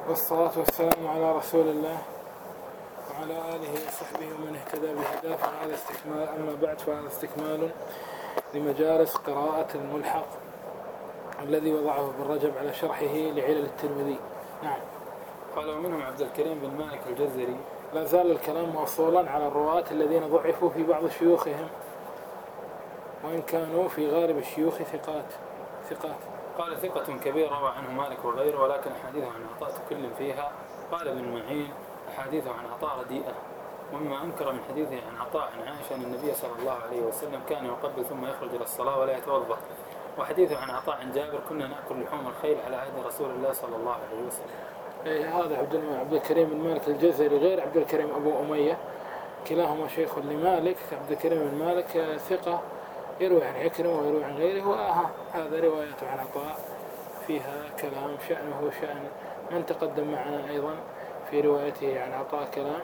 والصلاة والسلام على رسول الله وعلى آله وصحبه ومن اهتدى بهداه. فهذا استكمال، أما بعد فهذا استكمال لمجالس قراءة الملحق الذي وضعه ابن رجب على شرحه لعلل الترمذي. نعم. قال ومنهم عبد الكريم بن مالك الجزري. لا زال الكلام موصولا على الرواة الذين ضعفوا في بعض شيوخهم وإن كانوا في غالب الشيوخ ثقات. قال ثقة كبير روى عنه مالك وغيره، ولكن أحاديثه عن عطاء كل فيها. قال ابن معين أحاديثه عن عطاء رديئة. ومما أنكر من حديثه عن عطاء عن عائشة أن النبي صلى الله عليه وسلم كان يقبل ثم يخرج إلى الصلاة ولا يتوضأ. وحديثه عن عطاء عن جابر كنا نأكل لحوم الخيل على عهد رسول الله صلى الله عليه وسلم. هذا عبد الكريم بن مالك الجزري غير عبد الكريم أبو أمية، كلاهما شيخ لمالك. عبد الكريم بن مالك ثقة يروي عن عكرمة ويروي عن غيره، هذا روايته عن عطاء فيها كلام شأنه شأن من تقدم معنا أيضا في روايته عن عطاء كلام.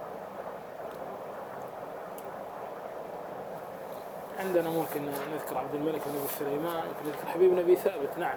عندنا ممكن نذكر عبد الملك بن أبي سليمان، ممكن نذكر حبيب بن أبي ثابت. نعم.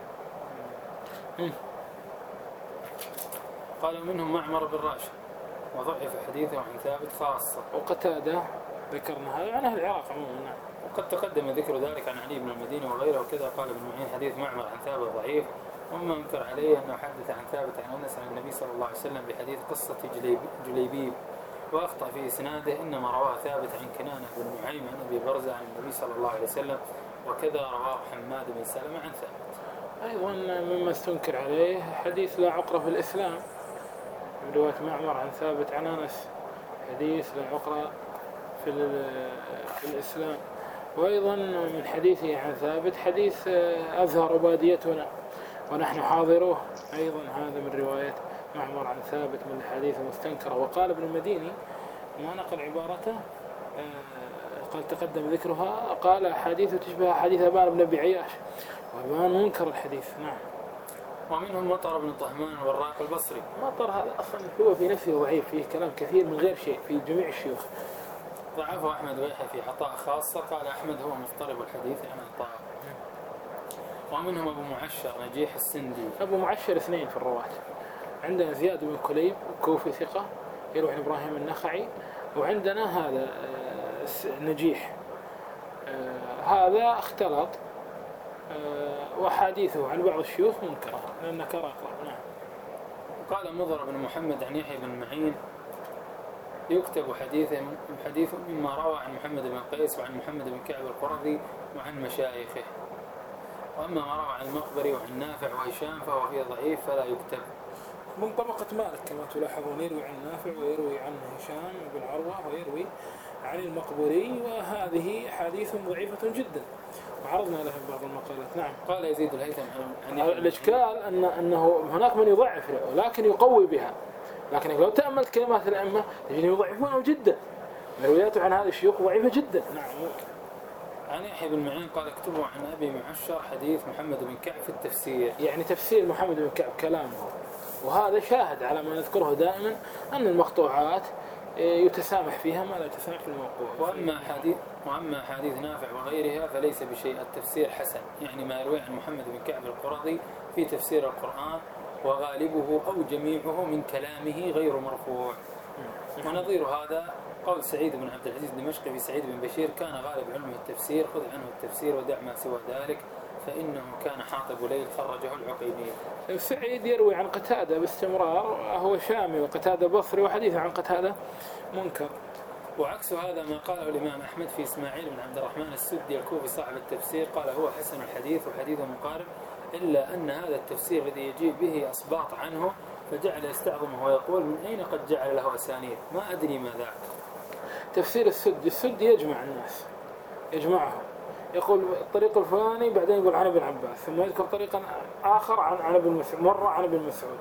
قال منهم معمر بن راشد وضعف حديثه عن ثابت خاصة. وقتادة ذكرنا هذا عن أهل العراق عموما. نعم. وقد تقدم ذكر ذلك عن علي بن المديني وغيره، وكذا قال ابن معين حديث معمر عن ثابت ضعيف. ومما انكر عليه انه حدث عن ثابت عن انس عن النبي صلى الله عليه وسلم بحديث قصة جليبيب، واخطأ في اسناده، انما رواه ثابت عن كنانة بن نعيم عن ابي برزة عن النبي صلى الله عليه وسلم، وكذا رواه حماد بن سلمة عن ثابت. ايضا مما استنكر عليه حديث لا عقرة في الاسلام من رواية معمر عن ثابت عن انس، حديث لا عقرة في الاسلام. وأيضا من حديثه عن ثابت حديث أزهر باديتنا ونحن حاضروه، أيضا هذا من رواية معمر عن ثابت من الحديث المستنكرة. وقال ابن المديني ما نقل عبارته، قال تقدم ذكرها، قال أحاديث تشبه حديث أبان بن أبي عياش، وأبان منكر الحديث. نعم. ومنهم مطر بن طهمان والراق البصري. مطر هذا أصلا هو في نفسه ضعيف، فيه كلام كثير من غير شيء في جميع الشيوخ. ضعفه أحمد ويحيى في عطاء خاصة. قال أحمد هو مضطرب الحديث عن عطاء. ومنهم أبو معشر نجيح السندي. أبو معشر اثنين في الرواة، عندنا زياد بن كليب كوفي ثقة يروي عن إبراهيم النخعي، وعندنا هذا نجيح، هذا اختلط، وحديثه عن بعض الشيوخ منكرة لأنه كراقة. نعم. وقال مضر بن محمد عن يحيى بن معين يكتب حديث مما روى عن محمد بن قيس وعن محمد بن كعب القرظي وعن مشايخه. وأما ما روى عن المقبري وعن نافع وهشام فهو فيه ضعيف فلا يكتب. من طبقة مالك كما تلاحظون، يروي عن نافع ويروي عن هشام بن عروة ويروي عن المقبري، وهذه حديث ضعيفة جدا وعرضنا لها بعض المقالات. نعم. قال يزيد الهيثم عن الإشكال أنه هناك من يضعف ولكن يقوي بها، لكن لو تأملت كلمات الأئمة تجدهم يضعفونه جدا، رواياته عن هذا الشيوخ ضعيفة جدا. نعم. عن يحيى بن معين قال اكتبوا عن أبي معشر حديث محمد بن كعب في التفسير، يعني تفسير محمد بن كعب كلامه، وهذا شاهد على ما نذكره دائما أن المقطوعات يتسامح فيها ما لا يتسامح في الموقوع. وأما حديث نافع وغيرها فليس بشيء، التفسير حسن، يعني ما يروي عن محمد بن كعب القرظي في تفسير القرآن، وغالبه أو جميعه من كلامه غير مرفوع. ونظير هذا قول سعيد بن عبد العزيز الدمشقي في سعيد بن بشير كان غالب علمه التفسير، خذ عنه التفسير ودع ما سوى ذلك فإنه كان حاطب ليل، خرجه العقيمي. سعيد يروي عن قتادة باستمرار، هو شامي وقتادة بصري، وحديثه عن قتادة منكر. وعكس هذا ما قاله الإمام أحمد في إسماعيل بن عبد الرحمن السدي الكوفي صاحب التفسير، قال هو حسن الحديث وحديثه مقارب، إلا أن هذا التفسير الذي يجيب به أصباط عنه فجعل يستعظمه ويقول من أين قد جعل له أسانيد، ما أدري ما ذاك. تفسير السدي يجمع الناس، يجمعهم، يقول الطريق الفلاني بعدين يقول عن ابن عباس، ثم يذكر طريقا آخر عن ابن مسعود، مرة عن ابن مسعود،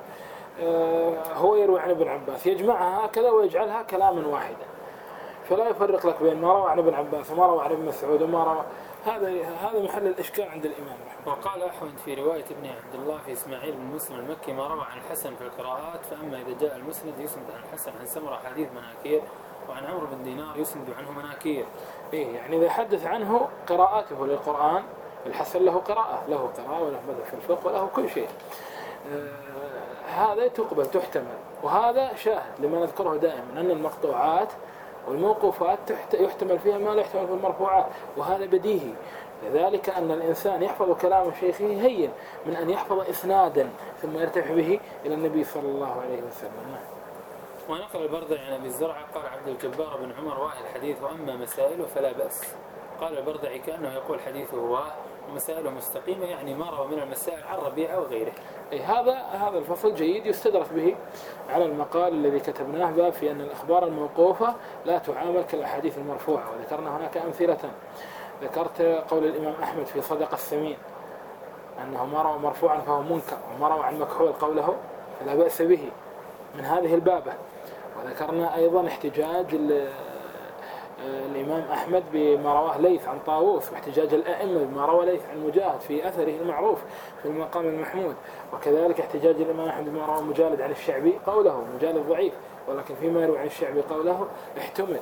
هو يروي عن ابن عباس، يجمعها هكذا ويجعلها كلاما واحدا، فلا يفرق لك بين ما روى عن ابن عباس وما روى عن ابن مسعود وما روى. هذا محل الإشكال عند الإمام. وقال أحمد في رواية ابن عبد الله في إسماعيل بن مسلم المكي ما روى عن الحسن في القراءات، فأما إذا جاء المسند يسند عن الحسن عن سمرة حديث مناكير، وعن عمرو بن دينار يسند عنه مناكير. يعني إذا حدث عنه قراءاته للقرآن، الحسن له قراءة وله مذهب في الفقه وله كل شيء. هذا تقبل تحتمل، وهذا شاهد لما نذكره دائما أن المقطوعات والموقوفات يحتمل فيها ما لا يحتمل في المرفوعات، وهذا بديهي. لذلك أن الإنسان يحفظ كلام شيخه هين من أن يحفظ إسنادا ثم يرتفع به إلى النبي صلى الله عليه وسلم. ونقل البردعي عن أبي الزرع قال عبد الجبار بن عمر واه الحديث وأما مسائله فلا بأس. قال البردعي كأنه يقول حديثه واه ومسائله مستقيمة، يعني ما روى من المسائل عن ربيعة وغيره. هذا الفصل جيد يستدرك به على المقال الذي كتبناه باب في أن الأخبار الموقوفة لا تعامل كالأحاديث المرفوعة، وذكرنا هناك أمثلة. ذكرت قول الإمام أحمد في صدق السمين أنه ما روى مرفوعا فهو منكر، وما روى عن مكحول قوله فلا بأس به من هذه البابة. وذكرنا أيضا احتجاج الإمام أحمد بما رواه ليث عن طاووس، واحتجاج الأئمة بما روى ليث عن مجاهد في أثره المعروف في المقام المحمود، وكذلك احتجاج الإمام أحمد بما روى مجالد عن الشعبي قوله مجالد ضعيف، ولكن فيما يروي عن الشعبي قوله احتمل.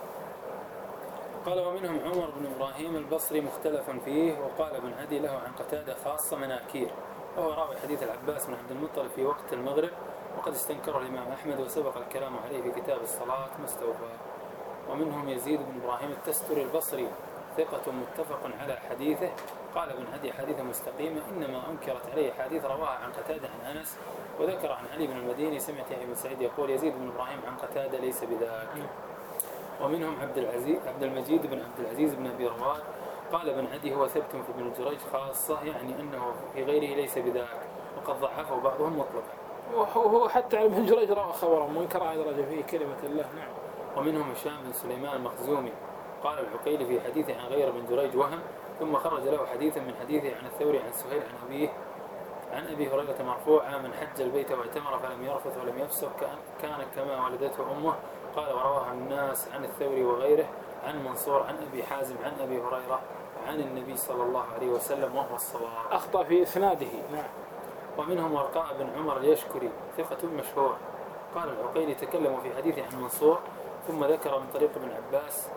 قال ومنهم عمر بن إبراهيم البصري مختلف فيه، وقال ابن عدي له عن قتادة خاصة مناكير، وهو راوي حديث العباس بن عبد المطلب في وقت المغرب، وقد استنكره الإمام أحمد وسبق الكلام عليه في كتاب الصلاة مستوفى. ومنهم يزيد بن إبراهيم التستري البصري ثقة متفق على حديثه، قال ابن عدي حديث مستقيمة، إنما أنكرت عليه حديث رواها عن قتادة عن أنس. وذكر عن علي بن المديني سمعت يحيى بن سعيد يقول يزيد بن إبراهيم عن قتادة ليس بذاك. ومنهم عبد المجيد بن عبد العزيز بن أبي رواد، قال ابن عدي هو ثبت في ابن جريج خاصة، يعني أنه في غيره ليس بذاك، وقد ضعفه بعضهم مطلقا. وهو حتى عن ابن جريج روى خبرا منكرا أدرج فيه كلمة الله. نعم. ومنهم هشام بن سليمان المخزومي، قال العقيلي في حديثه عن غير ابن جريج وهم، ثم خرج له حديثا من حديثه عن الثوري عن سهيل عن أبي هريرة مرفوعا من حج البيت واعتمر فلم يرفث ولم يفسق كان كما ولدته أمه. قال ورواه الناس عن الثوري وغيره عن منصور عن أبي حازم عن أبي هريرة عن النبي صلى الله عليه وسلم، وهو الصواب. أخطأ في إسناده. نعم. ومنهم ورقاء بن عمر اليشكري ثقة مشهور، قال العقيلي تكلموا في حديثه عن منصور، ثم ذكر من طريق ابن عباس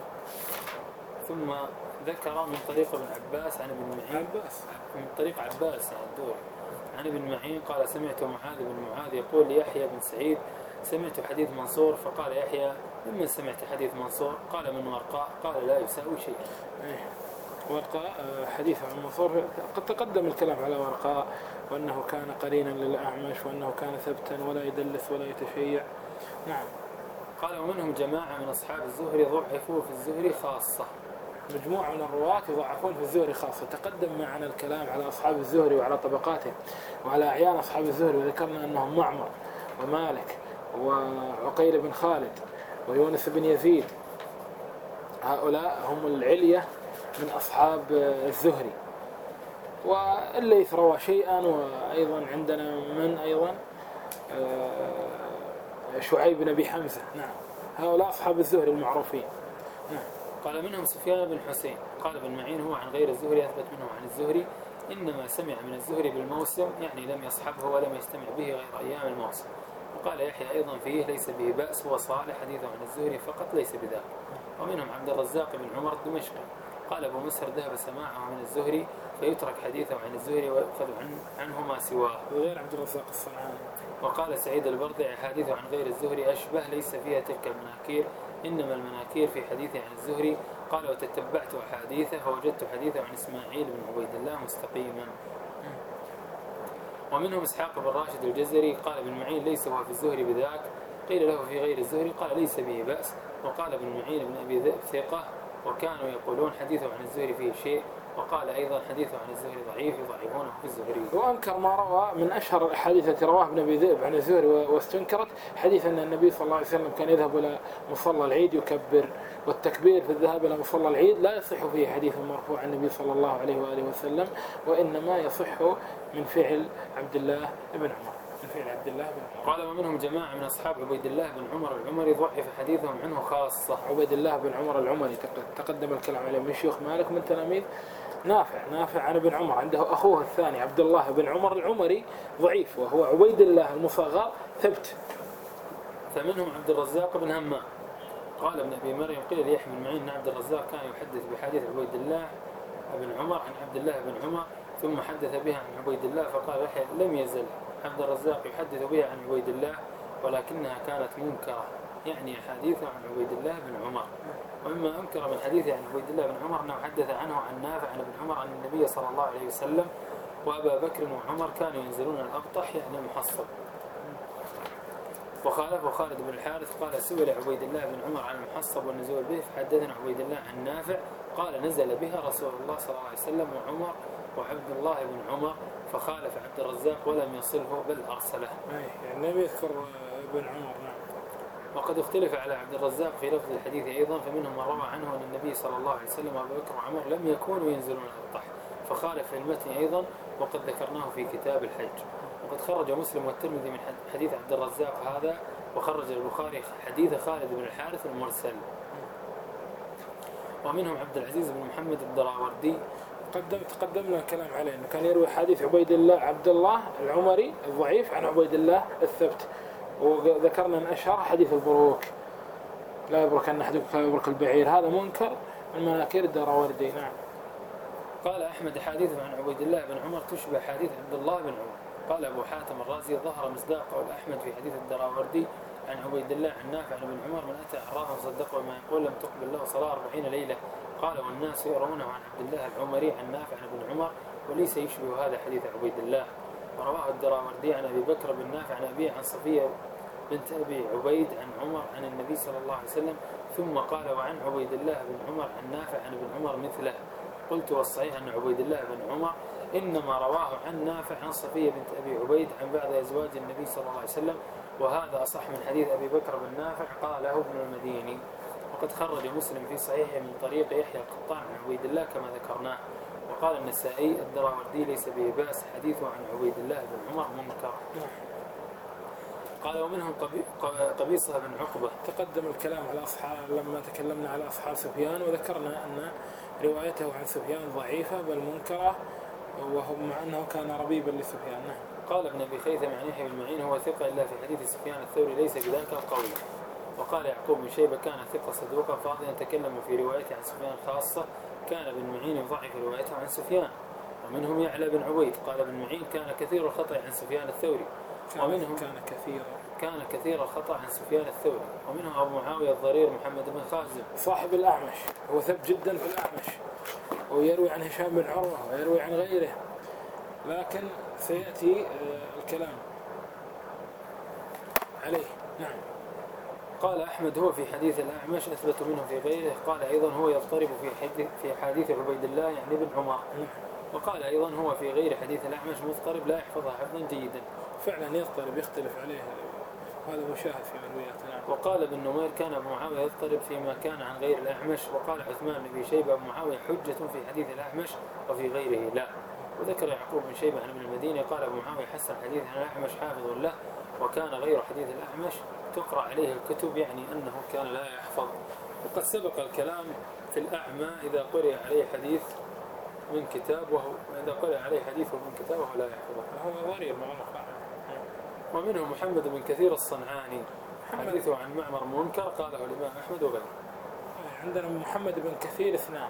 عن ابن معين من طريق عباس يعني الدوري عن ابن معين قال سمعت معاذ بن معاذ يقول ليحيى بن سعيد سمعت حديث منصور، فقال يحيى ممن سمعت حديث منصور؟ قال من ورقاء، قال لا يساوي شيئا. ورقاء حديث عن منصور قد تقدم الكلام على ورقاء، وأنه كان قرينا للأعمش، وأنه كان ثبتا ولا يدلس ولا يتشيع. نعم. قال ومنهم جماعة من أصحاب الزهري ضعفوا في الزهري خاصة، مجموعة من الرواة يضعفون في الزهري خاصة. تقدم معنا الكلام على أصحاب الزهري وعلى طبقاتهم وعلى أعيان أصحاب الزهري، وذكرنا أنهم معمر ومالك وعقيل بن خالد ويونس بن يزيد، هؤلاء هم العلية من أصحاب الزهري. والليث روى شيئا، وأيضا عندنا من أيضا شعيب بن أبي حمزة. نعم. هؤلاء أصحاب الزهري المعروفين. نعم. قال منهم سفيان بن حسين، قال ابن معين هو عن غير الزهري أثبت منه عن الزهري، إنما سمع من الزهري بالموسم، يعني لم يصحبه ولم يستمع به غير أيام الموسم. وقال يحيى أيضا فيه ليس به بأس، هو صالح حديثه عن الزهري فقط ليس بذاك. ومنهم عبد الرزاق بن عمر الدمشقي، قال أبو مسهر ذهب سماعه من الزهري فيترك حديثه عن الزهري ويأخذ عنه ما سواه، وغير عبد الرزاق الصنعاني. وقال سعيد البردعي حديثه عن غير الزهري أشبه، ليس فيها تلك المناكير، إنما المناكير في حديثه عن الزهري. قال وتتبعت أحاديثه فوجدت حديثه عن إسماعيل بن عبيد الله مستقيما. ومنهم إسحاق بن راشد الجزري، قال ابن معين ليس هو في الزهري بذاك، قيل له في غير الزهري، قال ليس به بأس. وقال ابن معين بن أبي ذئب ثقة، وكانوا يقولون حديثه عن الزهري فيه شيء، وقال أيضا حديثه عن الزهري ضعيف يضعفونه في الزهري. وأنكر ما روى من أشهر الأحاديث التي رواه ابن أبي ذئب عن الزهري واستنكرت، حديث أن النبي صلى الله عليه وسلم كان يذهب إلى مصلى العيد يكبر، والتكبير في الذهاب إلى مصلى العيد لا يصح فيه حديث مرفوع عن النبي صلى الله عليه وآله وسلم، وإنما يصح من فعل عبد الله بن عمر. قال ومنهم جماعة من أصحاب عبيد الله بن عمر العمري ضعف حديثهم عنه خاصة. عبيد الله بن عمر العمري تقدم الكلام عليه من شيوخ مالك من تلاميذ نافع عن ابن عمر، عنده أخوه الثاني عبد الله بن عمر العمري ضعيف، وهو عبيد الله المصغر ثبت. فمنهم عبد الرزاق بن همام، قال ابن أبي مريم قيل ليحيى بن معين أن عبد الرزاق كان يحدث بحديث عبيد الله بن عمر عن عبد الله بن عمر، ثم حدث بها عن عبيد الله، فقال يحيى لم يزل عبد الرزاق يحدث بها عن عبيد الله ولكنها كانت منكرة، يعني أحاديث عن عبيد الله بن عمر. ومما أنكر من حديثه عن عبيد الله بن عمر أنه حدث عنه عن نافع عن ابن عمر عن النبي صلى الله عليه وسلم وأبا بكر وعمر كانوا ينزلون الأبطح يعني المحصب. وخالفه خالد بن الحارث قال سئل عبيد الله بن عمر عن المحصب والنزول به فحدثنا عبيد الله عن نافع قال نزل بها رسول الله صلى الله عليه وسلم وعمر وعبد الله بن عمر، فخالف عبد الرزاق ولم يصله بل أرسله. يعني لم يذكر ابن عمر. نعم. وقد اختلف على عبد الرزاق في لفظ الحديث أيضا، فمنهم من روى عنه أن النبي صلى الله عليه وسلم وأبو بكر وعمر لم يكونوا ينزلون الأبطح، فخالف في المتن أيضا وقد ذكرناه في كتاب الحج. وقد خرج مسلم والترمذي من حديث عبد الرزاق هذا، وخرج البخاري حديث خالد بن الحارث المرسل. ومنهم عبد العزيز بن محمد الدراوردي تقدمنا الكلام عليه انه كان يروي حديث عبد الله العمري الضعيف عن عبيد الله الثبت، وذكرنا من اشهر حديث البروك لا يبرك ان احدكم كما يبرك البعير، هذا منكر من مناكير الدراوردي. نعم. قال أحمد حديث عن عبيد الله بن عمر تشبه حديث عبد الله بن عمر. قال أبو حاتم الرازي ظهر مصداق قول أحمد في حديث الدراوردي عن عبيد الله عن نافع عن ابن عمر من أتى أعرافا صدقوا ما يقول لم تقبل له صلاة 40 ليلة. قال والناس يرونه عن عبد الله العمري عن نافع عن ابن عمر وليس يشبه هذا حديث عبيد الله. ورواه الدراوردي عن أبي بكر بن نافع عن أبيه عن صفية بنت أبي عبيد عن عمر عن النبي صلى الله عليه وسلم، ثم قال وعن عبيد الله بن عمر عن نافع عن ابن عمر مثله. قلت والصحيح أن عبيد الله بن عمر إنما رواه عن نافع عن صفية بنت أبي عبيد عن بعض أزواج النبي صلى الله عليه وسلم، وهذا أصح من حديث أبي بكر بن نافع قاله ابن المديني. وقد خرج مسلم في صحيحه من طريق يحيى القطان عن عبيد الله كما ذكرناه. وقال النسائي الدراوردي ليس به بأس حديثه عن عبيد الله بن عمر منكر. قال ومنهم قبيصة بن عقبة. تقدم الكلام على أصحاب لما تكلمنا على أصحاب سفيان، وذكرنا أن روايته عن سفيان ضعيفة بل منكرة، وهو مع أنه كان ربيبا لسفيان. قال ابن أبي خيثم عن يحيى بن معين هو ثقة إلا في حديث سفيان الثوري ليس بذاك القول. وقال يعقوب بن شيبة كان ثقة صدوقا فاضلا تكلم في روايته عن سفيان خاصة، كان ابن معين يضعف روايته عن سفيان. ومنهم يعلى بن عبيد قال ابن معين كان كثير الخطأ عن سفيان الثوري. ومنهم كان كثير الخطأ عن سفيان الثوري. ومنهم أبو معاوية الضرير محمد بن خازم صاحب الأعمش، هو ثبت جدا في الأعمش، ويروي عن هشام بن عروة ويروي عن غيره، لكن سيأتي الكلام عليه. نعم. قال أحمد هو في حديث الأعمش أثبت منه في غيره. قال أيضا هو يضطرب في حديث عبيد الله يعني ابن عمر. وقال أيضا هو في غير حديث الأعمش مضطرب لا يحفظها حفظا جيدا. فعلا يضطرب يختلف عليه، هذا مشاهد في مروياتنا. وقال ابن نمير كان أبو معاوية يضطرب فيما كان عن غير الأعمش. وقال عثمان بن شيبة أبو معاوية حجة في حديث الأعمش وفي غيره لا. وذكر يعقوب بن شيبة عن ابن المدينة قال أبو معاوية حسن حديث عن الأعمش حافظ له، وكان غير حديث الأعمش تقرأ عليه الكتب، يعني أنه كان لا يحفظ. وقد سبق الكلام في الأعمى إذا قرئ عليه حديث من كتاب من كتاب وهو لا يحفظه، هو ضرير معروف. ومنهم محمد بن كثير الصنعاني حديثه عن معمر منكر قاله الإمام أحمد وغيره. عندنا محمد بن كثير اثنان،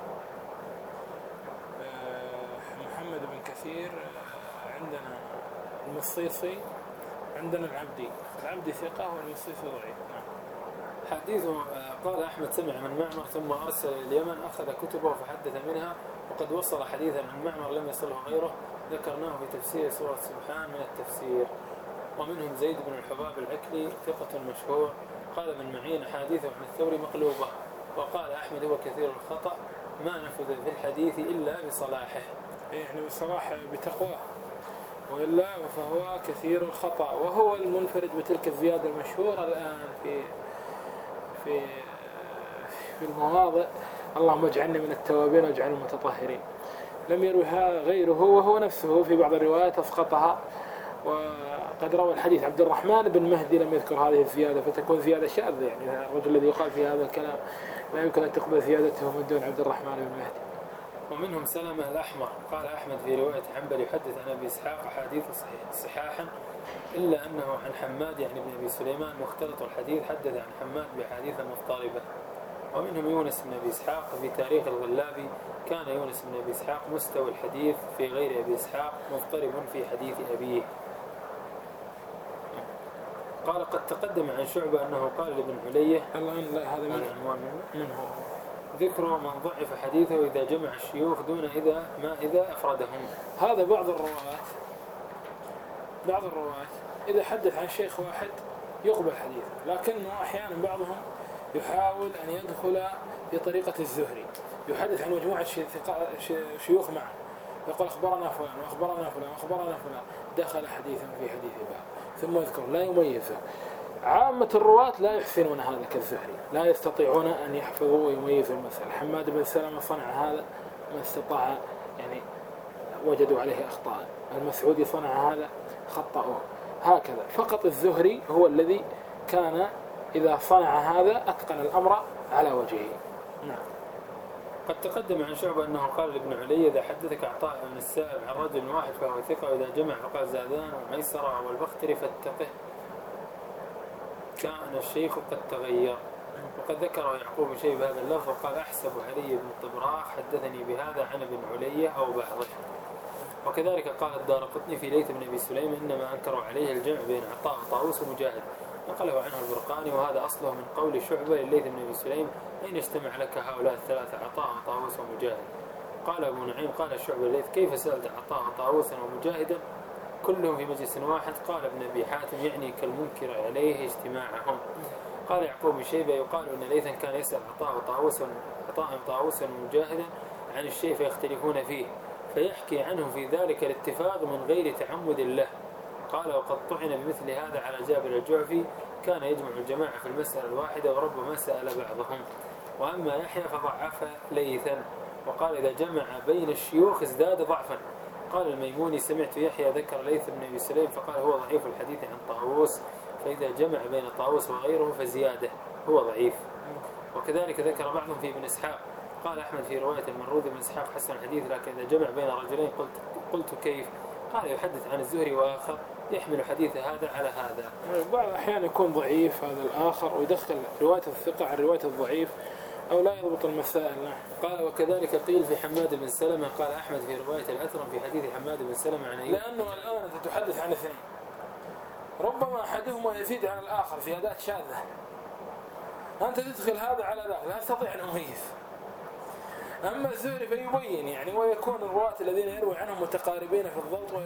محمد بن كثير عندنا المصيصي عندنا العبدي ثقة والمصيصي ضعيف. حديثه قال أحمد سمع من معمر ثم أرسل اليمن أخذ كتبه فحدث منها، وقد وصل حديثا عن معمر لم يصله غيره ذكرناه في تفسير سورة سبحان من التفسير. ومنهم زيد بن الحباب العكلي ثقة مشهور قال ابن معين حديثه عن الثوري مقلوبة. وقال أحمد هو كثير الخطأ ما نفذ في الحديث إلا بصلاحه، يعني بصلاح بتقواه، وإلا فهو كثير الخطأ، وهو المنفرد بتلك الزيادة المشهورة الآن في المواضع اللهم اجعلني من التوابين واجعلني من المتطهرين. لم يروها غيره، وهو نفسه في بعض الروايات أسقطها. وقد روى الحديث عبد الرحمن بن مهدي لم يذكر هذه الزيادة، فتكون زيادة شاذة، يعني الرجل الذي يقال في هذا الكلام لا يمكن أن تقبل زيادته من دون عبد الرحمن بن مهدي. ومنهم سلمة الأحمر قال أحمد في رواية حنبل يحدث عن أبي إسحاق حديث صحاحا إلا أنه عن حماد يعني بن أبي سليمان مختلط الحديث حدث عن حماد بحديث مضطربة. ومنهم يونس بن أبي إسحاق في تاريخ الغلابي كان يونس بن أبي إسحاق مستوى الحديث في غير أبي إسحاق مضطرب في حديث أبيه. قال قد تقدم عن شعبة أنه قال لابن علية الآن لا، هذا هذا عنوان منه من هو؟ ذكر من ضعف حديثه إذا جمع الشيوخ دون إذا أفردهم. هذا بعض الرواة إذا حدث عن شيخ واحد يقبل حديثه، لكنه أحيانا بعضهم يحاول أن يدخل في طريقة الزهري، يحدث عن مجموعة شيوخ معه، يقول أخبرنا فلان وأخبرنا فلان وأخبرنا فلان، دخل حديثا في حديث باب ثم يذكر لا يميزه. عامة الرواة لا يحسنون هذا كالزهري، لا يستطيعون أن يحفظوا ويميزوا المسألة. حماد بن سلمة صنع هذا ما استطاع، يعني وجدوا عليه أخطاء. المسعودي صنع هذا خطأوه. هكذا فقط الزهري هو الذي كان إذا صنع هذا أتقن الأمر على وجهه. نعم. قد تقدم عن شعبة أنه قال لابن علي إذا حدثك عطاء بن السائب عن رجل واحد فهو ثقة، وإذا جمع فقال زادان وميسرة والبختري فاتقه كان الشيخ قد تغير. وقد ذكر يعقوب بن شيبة هذا اللفظ وقال أحسب علي بن الطبراق حدثني بهذا عن ابن علي أو بعضه. وكذلك قال الدارقطني في ليث بن أبي سليم إنما أنكروا عليه الجمع بين عطاء وطاووس ومجاهد، نقله عنه البرقاني، وهذا أصله من قول شعبة لليث بن أبي سليم أين اجتمع لك هؤلاء الثلاثة عطاء وطاووس ومجاهد؟ قال أبو نعيم قال شعبة لليث كيف سألت عطاء وطاووسا ومجاهدا كلهم في مجلس واحد؟ قال ابن أبي حاتم يعني كالمنكر عليه اجتماعهم. قال يعقوب بن شيبة يقال أن ليثا كان يسأل عطاء وطاووسا ومجاهدا عن الشيء فيختلفون فيه فيحكي عنهم في ذلك الاتفاق من غير تعمد له. قال وقد طعن بمثل هذا على جابر الجعفي كان يجمع الجماعة في المسألة الواحدة وربما سأل بعضهم. وأما يحيى فضعف ليثا وقال إذا جمع بين الشيوخ ازداد ضعفا. قال الميموني سمعت يحيى ذكر ليث بن أبي سليم فقال هو ضعيف الحديث عن طاووس، فإذا جمع بين طاووس وغيره فزيادة هو ضعيف. وكذلك ذكر بعضهم في ابن إسحاق قال أحمد في رواية المروذي بن إسحاق حسن الحديث لكن إذا جمع بين رجلين قلت كيف؟ قال يحدث عن الزهري وآخر يحمل حديث هذا على هذا. بعض الأحيان يكون ضعيف هذا الآخر ويدخل رواية الثقة عن رواية الضعيف أو لا يضبط المسائل. قال وكذلك قيل في حماد بن سلمة قال أحمد في رواية الأثرم في حديث حماد بن سلمة عن لأنه الآن أنت تحدث عن اثنين ربما أحدهما يزيد عن الآخر في أداة شاذة، أنت تدخل هذا على ذاك لا تستطيع أن تميز. أما الزهري فيبين يعني ويكون الرواة الذين يروي عنهم متقاربين في الضبط.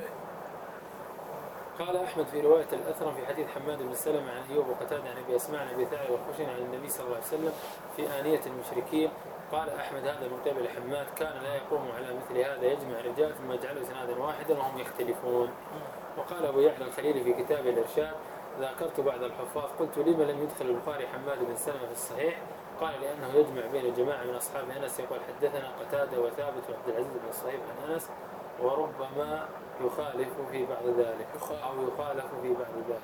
قال أحمد في رواية الأثرم في حديث حماد بن سلمة عن أيوب وقتادة عن أبي أسماء عن أبي ثعلبة والخشني عن النبي صلى الله عليه وسلم في آنية المشركين. قال أحمد هذا من قبل حماد كان لا يقوم على مثل هذا يجمع رجال ثم يجعله سنادا واحدا وهم يختلفون. وقال أبو يعلى الخليلي في كتاب الإرشاد ذكرت بعض الحفاظ قلت لما لم يدخل البخاري حماد بن سلمة في الصحيح؟ قال لأنه يجمع بين جماعة من أصحاب أنس يقول حدثنا قتادة وثابت وعبد العزيز بن الصهيب عن أنس وربما يخالف في بعض ذلك أو يخالف في بعض ذلك.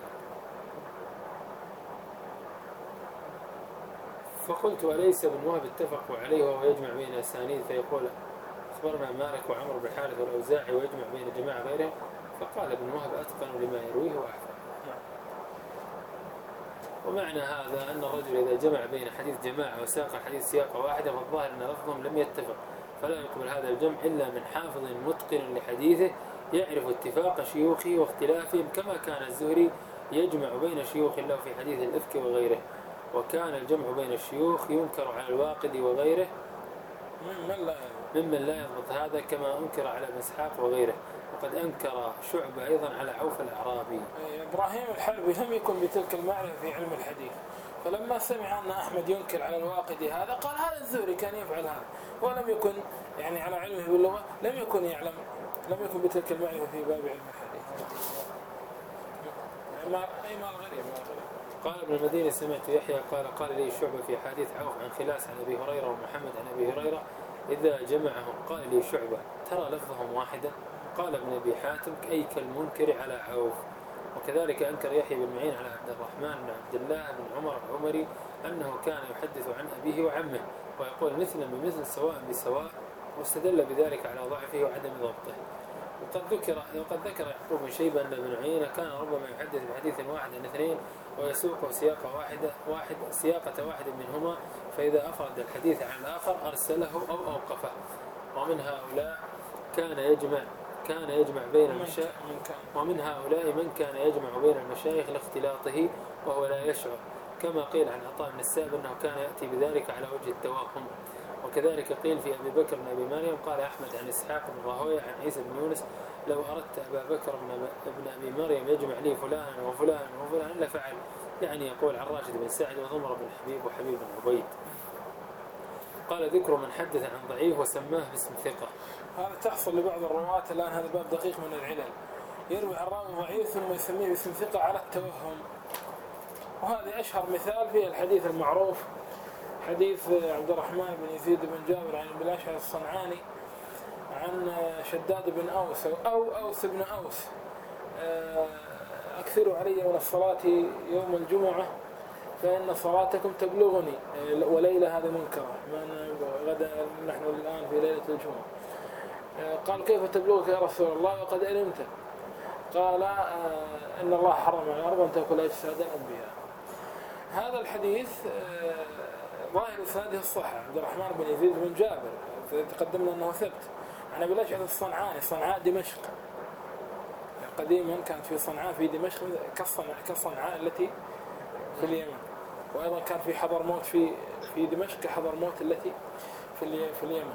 فقلت أليس بن وهب اتفقوا عليه وهو يجمع بين أسانيد فيقول أخبرنا مالك وعمر بن حارث والأوزاعي ويجمع بين جماعة غيرهم؟ فقال ابن وهب أتقن لما يرويه وأحفظ. ومعنى هذا أن الرجل إذا جمع بين حديث جماعة وساق حديث سياقة واحدة فالظاهر أن لفظهم لم يتفق فلا يقبل هذا الجمع إلا من حافظ متقن لحديثه يعرف اتفاق شيوخه واختلافهم كما كان الزهري يجمع بين شيوخ له في حديث الإفك وغيره. وكان الجمع بين الشيوخ ينكر على الواقدي وغيره ممن لا يضبط هذا كما أنكر على ابن إسحاق وغيره. وقد أنكر شعبة أيضا على عوف الأعرابي. إبراهيم الحلبي لم يكن بتلك المعرفة في علم الحديث، فلما سمع أن أحمد ينكر على الواقدي هذا قال هذا الزهري كان يفعل هذا، ولم يكن يعني على علمه باللغة لم يكن يعلم، لم يكن بتلك المعرفة في باب علم الحديث. أي مال غريب. قال ابن المديني سمعت يحيى قال لي شعبة في حديث عوف عن خلاس عن أبي هريرة ومحمد عن أبي هريرة إذا جمعهم قال لي شعبة ترى لفظهم واحدا؟ قال ابن أبي حاتم أي كالمنكر على عوف. وكذلك أنكر يحيى بن معين على عبد الرحمن بن عبد الله بن عمر العمري أنه كان يحدث عن أبيه وعمه ويقول مثلا بمثل سواء بسواء واستدل بذلك على ضعفه وعدم ضبطه. وقد ذكر يعقوب بن شيبة أن ابن عيينة كان ربما يحدث بحديث واحد عن اثنين ويسوق سياقة واحد منهما فإذا أفرد الحديث عن الآخر أرسله أو أوقفه. ومن هؤلاء كان يجمع كان يجمع بين المشايخ، ومن هؤلاء من كان يجمع بين المشايخ لاختلاطه وهو لا يشعر، كما قيل عن عطاء بن السائب أنه كان يأتي بذلك على وجه التوهم. وكذلك قيل في أبي بكر بن أبي مريم. قال أحمد عن إسحاق بن راهويه عن عيسى بن يونس: لو أردت أبا بكر بن أبي مريم يجمع لي فلانا وفلانا وفلانا لفعل، يعني يقول عن راشد بن سعد وضمر بن حبيب وحبيب بن عبيد. قال: ذكر من حدث عن ضعيف وسماه باسم ثقة. هذا تحصل لبعض الرواة الآن، هذا باب دقيق من العلل، يروي عن راوي ضعيف ثم يسميه باسم ثقة على التوهم. وهذا أشهر مثال في الحديث المعروف، حديث عبد الرحمن بن يزيد بن جابر عن ابن الأشعث الصنعاني عن شداد بن أوس أو أوس بن أوس: أكثروا علي من الصلاة يوم الجمعة فإن صلاتكم تبلغني، وليلة هذه منكرة، غدا نحن الآن في ليلة الجمعة. قال: كيف تبلغك يا رسول الله وقد علمت؟ قال: إن الله حرم على الأرض أن تأكل أجساد الأنبياء. هذا الحديث ظاهر إسناده الصحة، عبد الرحمن بن يزيد بن جابر تقدمنا أنه ثبت عن أبي الأشعث الصنعاني. صنعاء دمشق، قديما كانت في صنعاء في دمشق كالصنعاء التي في اليمن، وأيضا كان في حضرموت في دمشق كحضرموت التي في اليمن.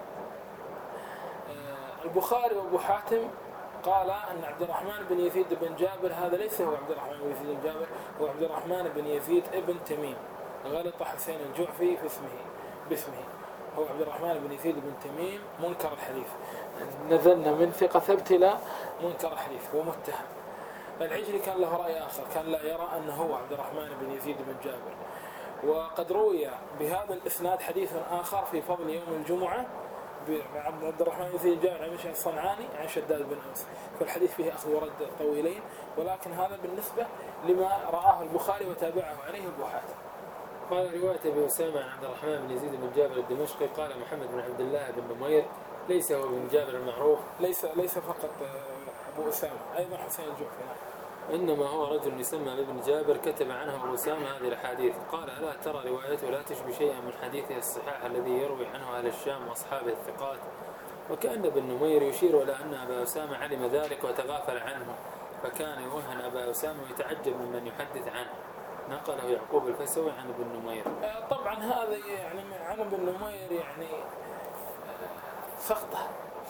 البخاري وأبو حاتم قال أن عبد الرحمن بن يزيد بن جابر هذا ليس هو عبد الرحمن بن يزيد بن جابر، هو عبد الرحمن بن يزيد ابن تميم. غلط حسين الجعفي باسمه، هو عبد الرحمن بن يزيد بن تميم منكر الحديث. نزلنا من ثقة ثبت إلى منكر الحديث ومتهم. العجلي كان له رأي آخر، كان لا يرى أنه هو عبد الرحمن بن يزيد بن جابر. وقد روي بهذا الإسناد حديث آخر في فضل يوم الجمعة عبد الرحمن بن يزيد بن جابر عن الصنعاني عن شداد بن أوس، فالحديث فيه أخذ ورد طويلين، ولكن هذا بالنسبة لما رآه البخاري وتابعه عليه أبو حاتم. قال: رواية أبي أسامة عن عبد الرحمن بن يزيد بن جابر الدمشقي. قال محمد بن عبد الله بن نمير: ليس هو بن جابر المعروف. ليس فقط أبو أسامة، أيضا حسين الجعفي، إنما هو رجل يسمى بابن جابر كتب عنه أبو أسامة هذه الأحاديث. قال: ألا ترى روايته لا تشبه شيئا من حديثه الصحاح الذي يروي عنه أهل الشام وأصحابه الثقات. وكأن ابن نمير يشير إلى أن أبا أسامة علم ذلك وتغافل عنه، فكان يوهن أبا أسامة ويتعجب ممن يحدث عنه. نقله يعقوب الفسوي عن ابن نمير. طبعا هذا يعني عن ابن نمير يعني سقطه،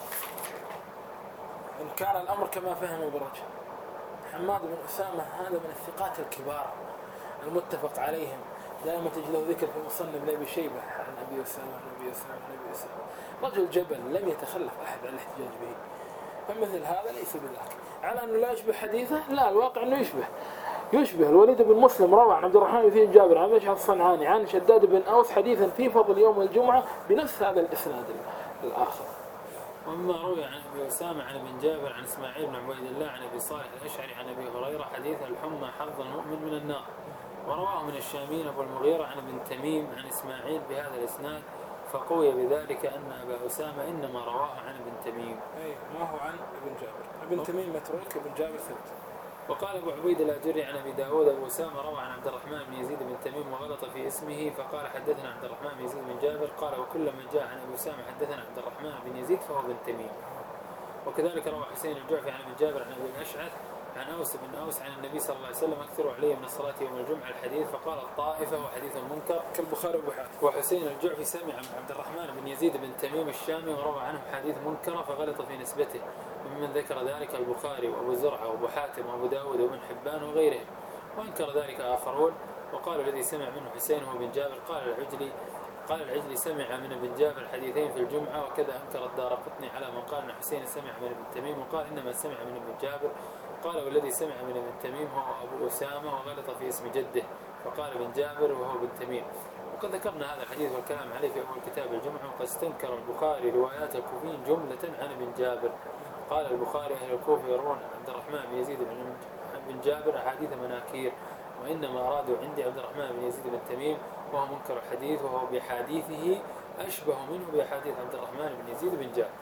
إن كان الأمر كما فهمه بالرجل. حماد بن أسامة هذا من الثقات الكبار المتفق عليهم، دائما تجد له ذكر في مصنف ابن أبي شيبة عن أبي أسامة عن أبي أسامة عن أبي أسامة. رجل جبل لم يتخلف أحد عن الاحتجاج به، فمثل هذا ليس بذاك. على أنه لا يشبه حديثه، لا، الواقع أنه يشبه. الوليد بن مسلم روى عن عبد الرحمن بن جابر عن الأشعث الصنعاني عن شداد بن أوس حديثا في فضل يوم الجمعة بنفس هذا الإسناد الآخر. ومما روي عن أبي أسامة عن ابن جابر عن إسماعيل بن عبيد الله عن أبي صالح الأشعري عن أبي هريرة حديث الحمى حظ المؤمن من النار. ورواه من الشامين أبو المغيرة عن ابن تميم عن إسماعيل بهذا الإسناد، فقوي بذلك أن أبا أسامة إنما رواه عن ابن تميم، ما هو عن ابن جابر. ابن تميم متروك، ابن جابر ثبت. وقال أبو عبيد الأجري عن أبي داود: أبو أسامة روى عن عبد الرحمن بن يزيد بن تميم وغلط في اسمه، فقال: حدثنا عبد الرحمن بن يزيد بن جابر. قال: وكلما جاء عن أبي أسامة حدثنا عبد الرحمن بن يزيد فهو بن تميم. وكذلك روى حسين الجعفي عن ابن جابر عن أبي الأشعث عن أوس بن أوس عن النبي صلى الله عليه وسلم: أكثروا علي من الصلاة يوم الجمعة الحديث. فقال الطائفة: وحديث منكر كالبخاري وأبو حاتم. وحسين الجعفي سمع من عبد الرحمن بن يزيد بن تميم الشامي وروى عنه حديث منكر فغلط في نسبته، وممن ذكر ذلك البخاري وأبو زرعة وأبو حاتم وأبو داود وابن حبان وغيرهم، وأنكر ذلك آخرون. وقال الذي سمع منه حسين هو بن جابر. قال العجلي سمع من ابن جابر حديثين في الجمعة، وكذا أنكر الدارقطني على من قال أن حسين سمع من ابن تميم، وقال إنما سمع من ابن جابر. قال: والذي سمع من ابن تميم هو أبو أسامة وغلط في اسم جده، فقال ابن جابر وهو ابن تميم. وقد ذكرنا هذا الحديث والكلام عليه في أول كتاب الجمعة. وقد استنكر البخاري روايات الكوفيين جملة عن ابن جابر. قال البخاري: أهل الكوفة يرون عبد الرحمن بن يزيد بن جابر أحاديث مناكير، وإنما أرادوا عندي عبد الرحمن بن يزيد بن تميم وهو منكر الحديث، وهو بحديثه أشبه منه بحديث عبد الرحمن بن يزيد بن جابر.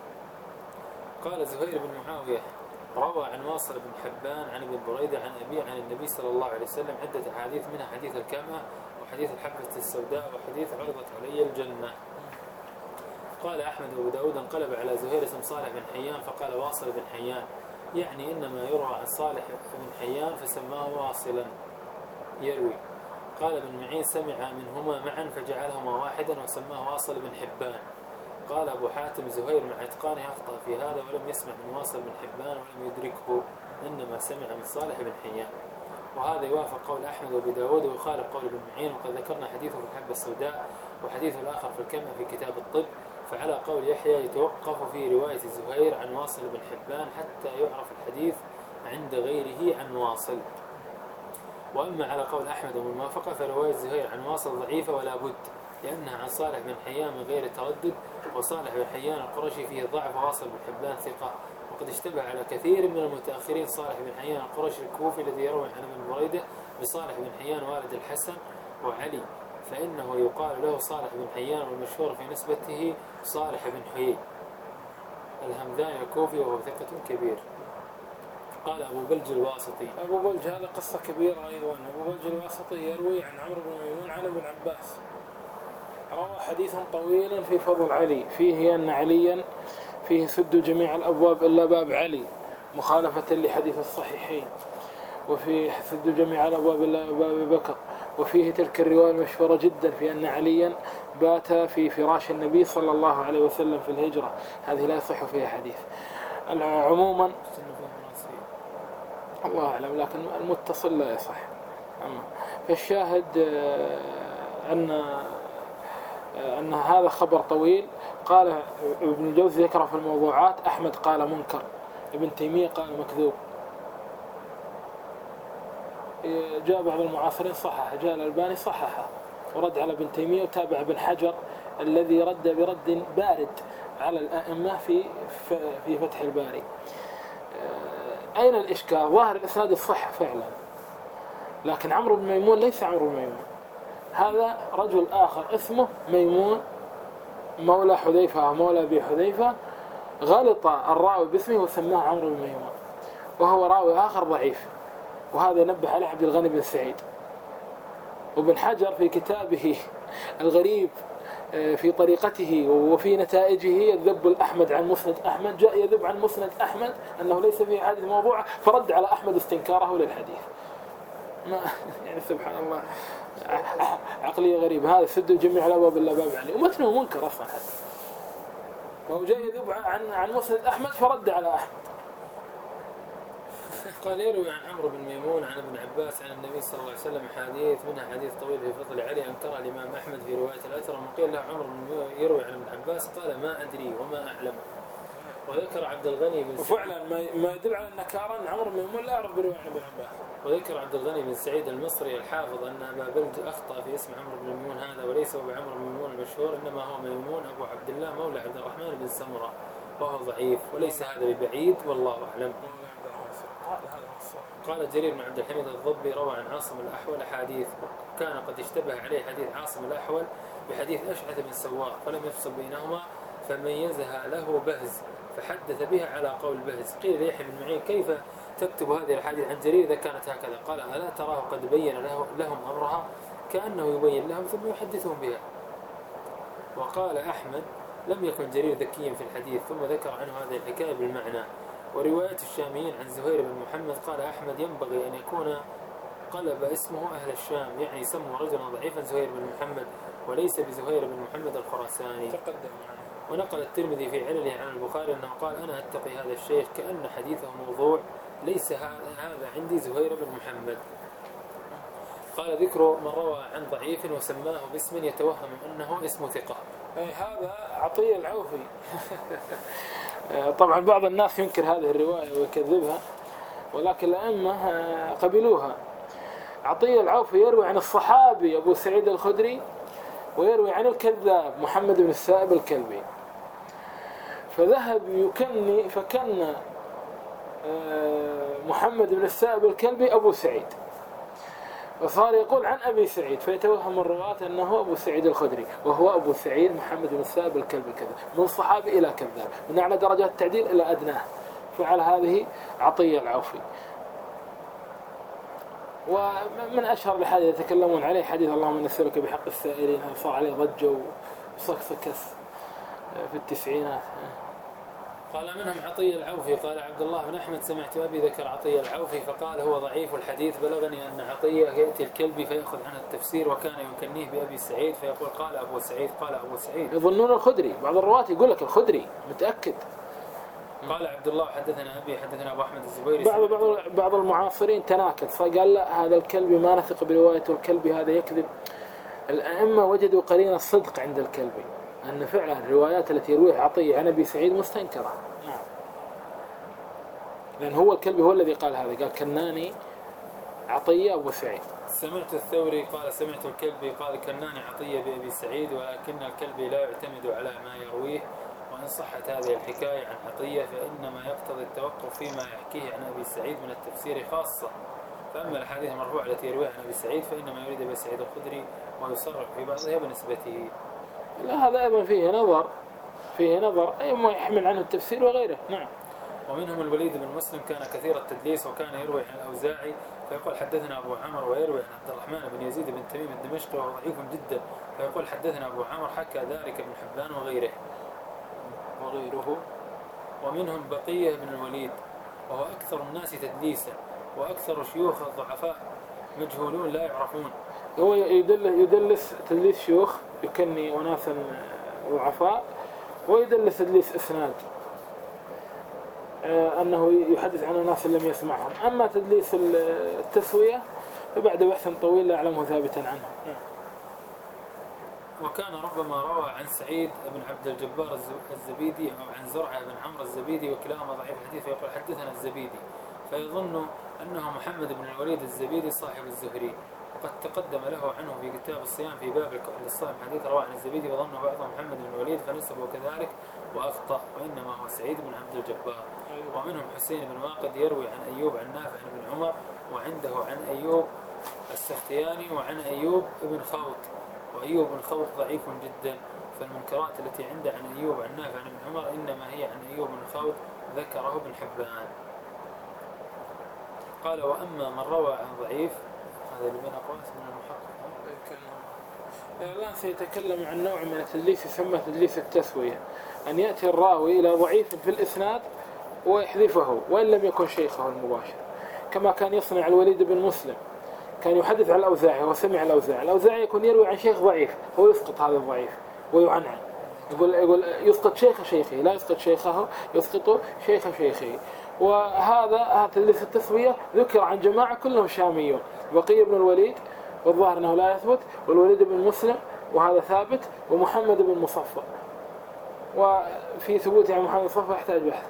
قال زهير بن معاوية: روى عن واصل بن حبان عن ابن بريدة عن أبي عن النبي صلى الله عليه وسلم عدة أحاديث، منها حديث الكامة وحديث الحبة السوداء وحديث عرضت علي الجنة. قال أحمد وأبو داود انقلب على زهير اسم صالح بن حيان فقال واصل بن حيان، يعني إنما يروى عن صالح بن حيان فسماه واصلا يروي. قال ابن معين سمع منهما معا فجعلهما واحدا وسماه واصل بن حبان. قال أبو حاتم زهير مع إتقانه أخطأ في هذا ولم يسمع من واصل بن حبان ولم يدركه، إنما سمع من صالح بن حيان. وهذا يوافق قول أحمد وأبي داود ويخالف قول ابن معين. وقد ذكرنا حديثه في الحبة السوداء وحديث الآخر في الكمع في كتاب الطب. فعلى قول يحيى يتوقف في رواية زهير عن واصل بن حبان حتى يعرف الحديث عند غيره عن واصل. وأما على قول أحمد ومن وافقه فرواية زهير عن واصل ضعيفة ولا بد، لأنها عن صالح بن حيان من غير تردد، وصالح بن حيان القرشي فيه ضعف وواصل بن حبان ثقة. وقد اشتبه على كثير من المتأخرين صالح بن حيان القرشي الكوفي الذي يروي عن ابن بريدة بصالح بن حيان والد الحسن وعلي، فإنه يقال له صالح بن حيان، والمشهور في نسبته صالح بن حيي الهمداني الكوفي وهو ثقة كبير. قال أبو بلج الواسطي. أبو بلج هذا قصة كبيرة أيضا. أبو بلج الواسطي يروي عن عمرو بن ميمون عن ابن عباس، روى حديثا طويلا في فضل علي فيه أن عليا فيه سد جميع الأبواب إلا باب علي مخالفة لحديث الصحيحين، وفيه سد جميع الأبواب إلا باب بكر، وفيه تلك الرواية المشهورة جدا في أن عليا بات في فراش النبي صلى الله عليه وسلم في الهجرة. هذه لا يصح فيها حديث. عموما الله أعلم، لكن المتصل لا يصح. فالشاهد أن هذا خبر طويل. قال ابن الجوزي ذكر في الموضوعات أحمد قال منكر، ابن تيمية قال مكذوب. جاء بعض المعاصرين صحح، جاء الألباني صححه ورد على ابن تيمية، وتابع ابن حجر الذي رد برد بارد على الأئمة في فتح الباري. أين الإشكال؟ ظاهر الإسناد الصحة فعلا، لكن عمرو بن ميمون ليس عمرو بن ميمون، هذا رجل آخر اسمه ميمون مولى حذيفة مولى أبي حذيفة، غلط الراوي باسمه وسماه عمرو بن ميمون، وهو راوي آخر ضعيف. وهذا نبه عليه عبد الغني بن سعيد. وابن حجر في كتابه الغريب في طريقته وفي نتائجه يذب الأحمد عن مسند أحمد، جاء يذب عن مسند أحمد أنه ليس فيه حديث موضوع، فرد على أحمد استنكاره للحديث. يعني سبحان الله، عقلية غريبة. هذا سد جميع الأبواب إلا باب علي، ومتنه منكر أصلا حتى، وهو جاء يذب عن مسند أحمد فرد على أحمد. قال يروي عن عمرو بن ميمون عن ابن عباس عن النبي صلى الله عليه وسلم حديث منها حديث طويل في فضل علي أنكره الإمام أحمد في رواية الأثر. وقيل له عمرو بن ميمون يروي عن ابن عباس قال ما أدري وما أعلم. وذكر عبد الغني بن وفعلا ما يدل على النكارة أن عمرو بن ميمون لا يعرف برواية عن ابن عباس. وذكر عبد الغني بن سعيد المصري الحافظ أن أبا بلج أخطأ في اسم عمرو بن ميمون هذا، وليس هو بعمرو بن ميمون المشهور، إنما هو ميمون أبو عبد الله مولى عبد الرحمن بن سمرة، وهو ضعيف وليس هذا ببعيد والله أعلم. قال جرير بن عبد الحميد الضبي روى عن عاصم الأحول أحاديث، كان قد اشتبه عليه حديث عاصم الأحول بحديث أشعث بن سوار فلم يفصل بينهما فميزها له بهز فحدث بها على قول بهز. قيل ليحيى بن معين كيف تكتب هذه الحديث عن جرير إذا كانت هكذا؟ قال ألا تراه قد بين لهم أمرها كأنه يبين لهم ثم يحدثهم بها. وقال أحمد لم يكن جرير ذكيا في الحديث، ثم ذكر عنه هذه الحكاية بالمعنى. ورواية الشاميين عن زهير بن محمد قال أحمد ينبغي أن يكون قلب اسمه أهل الشام، يعني سموا رجلا ضعيفا زهير بن محمد وليس بزهير بن محمد الخراساني. ونقل الترمذي في علله عن البخاري أنه قال أنا أتقي هذا الشيخ كأن حديثه موضوع، ليس هذا عندي زهير بن محمد. قال ذكر من روى عن ضعيف وسماه باسم يتوهم أنه اسم ثقة. هذا عطية العوفي. طبعا بعض الناس ينكر هذه الرواية ويكذبها، ولكن الأئمة قبلوها. عطية العوفي يروي عن الصحابي أبو سعيد الخدري، ويروي عن الكذاب محمد بن السائب الكلبي، فذهب يكني فكن محمد بن السائب الكلبي أبو سعيد، وصار يقول عن أبي سعيد، فيتوهم الرواة أنه أبو سعيد الخدري وهو أبو سعيد محمد بن السائب الكلبي كذا، من صحابي إلى كذاب، من أعلى درجات التعديل إلى أدناه. فعل هذه عطية العوفي. ومن أشهر الحديث يتكلمون عليه حديث اللهم نسألك بحق السائلين، صار عليه ضجة وصكسكس في التسعينات. قال منهم عطية العوفي. قال عبد الله بن أحمد سمعت أبي ذكر عطية العوفي فقال هو ضعيف الحديث. بلغني أن عطية يأتي الكلبي فيأخذ عنه التفسير وكان يكنيه بأبي سعيد فيقول قال أبو سعيد قال أبو سعيد. يظنون الخدري، بعض الرواة يقول لك الخدري متأكد. قال عبد الله حدثنا أبي حدثنا أبو أحمد الزبيري. بعض المعاصرين تناكد فقال لا هذا الكلبي ما نثق بروايته، الكلبي هذا يكذب. الأئمة وجدوا قرين الصدق عند الكلبي أن فعلا الروايات التي يرويها عطية عن أبي سعيد مستنكرة. نعم. لأن هو الكلبي هو الذي قال هذا، قال كناني عطية أبو سعيد. سمعت الثوري قال سمعت الكلبي قال كناني عطية بأبي سعيد ولكن الكلبي لا يعتمد على ما يرويه، وإن صحت هذه الحكاية عن عطية فإنما يقتضي التوقف فيما يحكيه عن أبي سعيد من التفسير خاصة. فأما الأحاديث المرفوعة التي يرويها عن أبي سعيد فإنما يريد أبي سعيد الخدري ويصرح في بعضها بنسبته. لا هذا أيضا فيه نظر أي ما يحمل عنه التفسير وغيره. نعم. ومنهم الوليد بن مسلم كان كثير التدليس وكان يروي عن الأوزاعي فيقول حدثنا أبو عمرو، ويروي عن عبد الرحمن بن يزيد بن تميم الدمشقي وهو ضعيف جدا فيقول حدثنا أبو عمرو حكى ذلك ابن حبان وغيره. ومنهم بقية بن الوليد وهو أكثر الناس تدليسا وأكثر شيوخ الضعفاء مجهولون لا يعرفون. هو يدلس تدليس شيوخ يكني أناسا ضعفاء، ويدلس تدليس إسناد أنه يحدث عن ناس لم يسمعهم. أما تدليس التسوية فبعد بحث طويل لا أعلمه ثابتا عنه. وكان ربما روى عن سعيد بن عبد الجبار الزبيدي أو عن زرعة بن عمرو الزبيدي وكلاهما ضعيف الحديث فيقول حدثنا الزبيدي فيظن أنه محمد بن الوليد الزبيدي صاحب الزهري، وقد تقدم له عنه في كتاب الصيام في باب الصائم حديث روى عن الزبيدي وظن بعضهم محمد بن الوليد فنسبه كذلك وأخطأ وإنما هو سعيد بن عبد الجبار. ومنهم حسين بن واقد يروي عن أيوب عن نافع بن عمر وعنده عن أيوب السختياني وعن أيوب بن خوط، وأيوب بن خوط ضعيف جدا، فالمنكرات التي عنده عن أيوب عن نافع بن عمر إنما هي عن أيوب بن خوط ذكره ابن حبان. قال وأما من روى عن ضعيف هذا اللي بين أقواس من المحقق. الآن سيتكلم عن نوع من التدليس يسمى تدليس التسوية، أن يأتي الراوي إلى ضعيف في الإسناد ويحذفه وإن لم يكن شيخه المباشر، كما كان يصنع الوليد بن مسلم، كان يحدث عن الأوزاعي وسمع الأوزاعي يكون يروي عن شيخ ضعيف هو يسقط هذا الضعيف ويعنعن، يقول يسقط شيخ شيخه، لا يسقط شيخه، يسقط شيخ شيخه. وهذا تدليس التسوية ذكر عن جماعة كلهم شاميون، بقية بن الوليد والظاهر أنه لا يثبت، والوليد بن مسلم وهذا ثابت، ومحمد بن مصفى، وفي ثبوت عن محمد مصفى يحتاج بحث.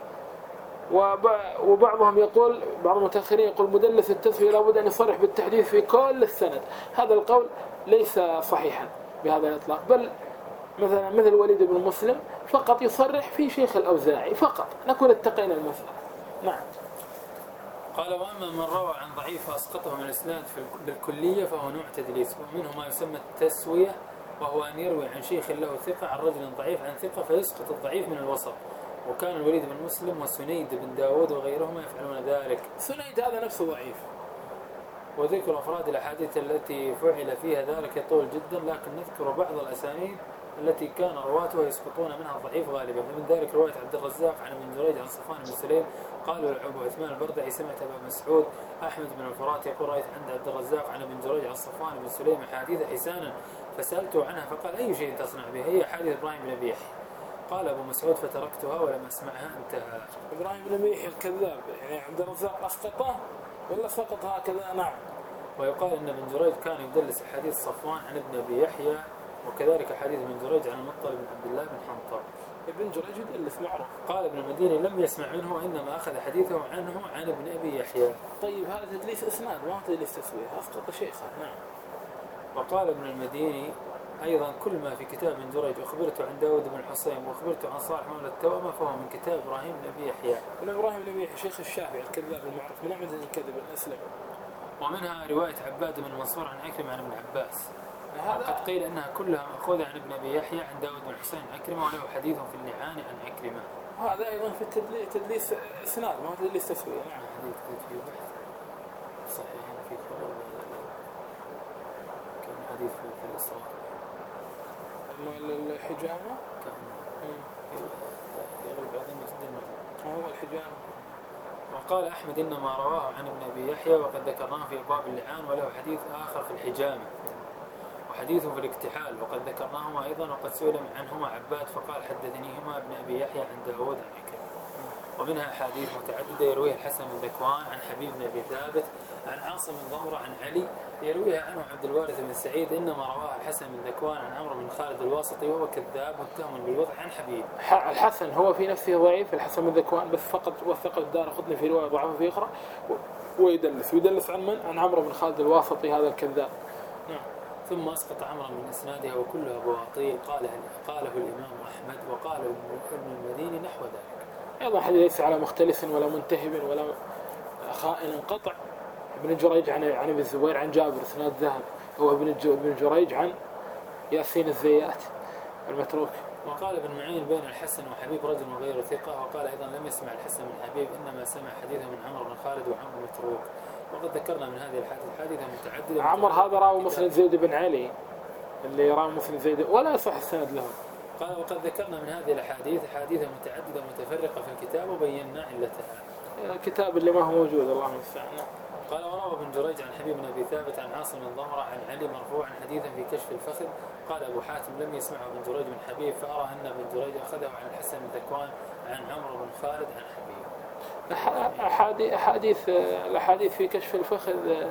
وبعضهم يقول، بعض المتأخرين يقول مدلس التسوية لابد أن يصرح بالتحديث في كل السند. هذا القول ليس صحيحا بهذا الإطلاق، بل مثل الوليد بن مسلم فقط يصرح في شيخ الأوزاعي فقط، نكون اتقينا المسألة. نعم. قال وأما من روى عن ضعيف فأسقطه من الإسناد بالكلية فهو نوع تدليس، ومنه ما يسمى التسوية وهو أن يروي عن شيخ له ثقة عن رجل ضعيف عن ثقة فيسقط الضعيف من الوسط، وكان الوليد بن مسلم وسنيد بن داود وغيرهما يفعلون ذلك. سنيد هذا نفسه ضعيف. وذكر أفراد الأحاديث التي فعل فيها ذلك يطول جدا، لكن نذكر بعض الأسانيد التي كان رواتها يسقطون منها الضعيف غالبا، ومن ذلك رواية عبد الرزاق عن ابن جريج عن صفوان بن سليم قال أبو عثمان البردعي سمعت أبا مسعود أحمد بن الفرات يقول رأيت عند عبد الرزاق عن ابن جريج عن صفوان بن سليم أحاديث حسانا فسألته عنها فقال أي شيء تصنع به؟ هي حديث إبراهيم بن أبي يحيى. قال أبو مسعود فتركتها ولم أسمعها انتهى. إبراهيم بن أبي يحيى الكذاب، يعني عبد الرزاق أسقطه ولا سقط هكذا؟ نعم. ويقال أن ابن جريج كان يدلس حديث صفوان عن ابن أبي يحيى، وكذلك حديث ابن جريج عن المطلب بن عبد الله بن حنطب. ابن جريج يدلس معروف. قال ابن المديني لم يسمع منه وإنما أخذ حديثه عنه عن ابن أبي يحيى. طيب هذا تدليس إسناد ما هو تدليس تسوية، أسقط شيخه. نعم. وقال ابن المديني أيضا كل ما في كتاب ابن جريج أخبرت عن داود بن حصين وأخبرت عن صالح مولى التوأمة فهو من كتاب إبراهيم بن أبي يحيى. إبراهيم بن أبي يحيى شيخ الشافعي الكذاب المعروف من أعمدة الكذب الأسلم. ومنها رواية عباد بن منصور عن عكرمة عن ابن عباس، وقد قيل أنها كلها مأخوذة عن ابن أبي يحيى عن داود بن حسين عن عكرمة، وله حديث في اللعان عن عكرمة. هذا أيضا في تدليس إسناد ما هو تدليس تسوية. نعم. حديث في بحث صحيح في خبر كان حديث في الإسراء الحجامة كان يغلب عظيم جدا هو الحجام. وقال أحمد إنما رواه عن ابن أبي يحيى وقد ذكرناه في أبواب اللعان، وله حديث آخر في الحجامة وحديث في الاكتحال وقد ذكرناهما أيضا، وقد سئل عنهما عباد فقال حدثنيهما ابن أبي يحيى عن داود عن عكرمة. ومنها أحاديث متعددة يرويها الحسن بن ذكوان عن حبيب بن أبي ثابت عن عاصم بن ضمرة عن علي، يرويها عنه عبد الوارث بن سعيد إنما رواه الحسن بن ذكوان عن عمرو بن خالد الواسطي وهو كذاب متهم بالوضع عن حبيب. الحسن هو في نفسه ضعيف، الحسن بن ذكوان، بس فقط وثقه الدارقطني في رواية ضعفه في أخرى، ويدلس عن من؟ عن عمرو بن خالد الواسطي هذا الكذاب. نعم. ثم أسقط عمرا من إسنادها وكلها بواطيل قاله الإمام أحمد وقال ابن المديني نحو ذلك. أيضا حديث ليس على مختلس ولا منتهب ولا خائن قطع. ابن جريج عن ابن الزبير عن جابر اسناد ذهب، هو ابن جريج عن ياسين الزيات المتروك. وقال ابن معين بين الحسن وحبيب رجل وغير ثقة، وقال أيضا لم يسمع الحسن من حبيب إنما سمع حديثه من عمرو بن خالد وعمرو متروك. وقد ذكرنا من هذه الحادثة متعددة. عمر هذا راوي مسند زيد بن علي اللي راوي مسند زيد ولا يصح السند له. قال وقد ذكرنا من هذه الأحاديث حادثة متعددة متفرقة في الكتاب وبينا علتها. الكتاب اللي ما هو موجود الله المستعان. قال وروى ابن جريج عن حبيب بن أبي ثابت عن عاصم بن ضمرة عن علي مرفوعا حديثا في كشف الفخذ. قال أبو حاتم لم يسمعه ابن جريج من حبيب، فأرى أن ابن جريج أخذه عن الحسن بن ذكوان عن عمرو بن خالد عن حبيب. الأحاديث في كشف الفخذ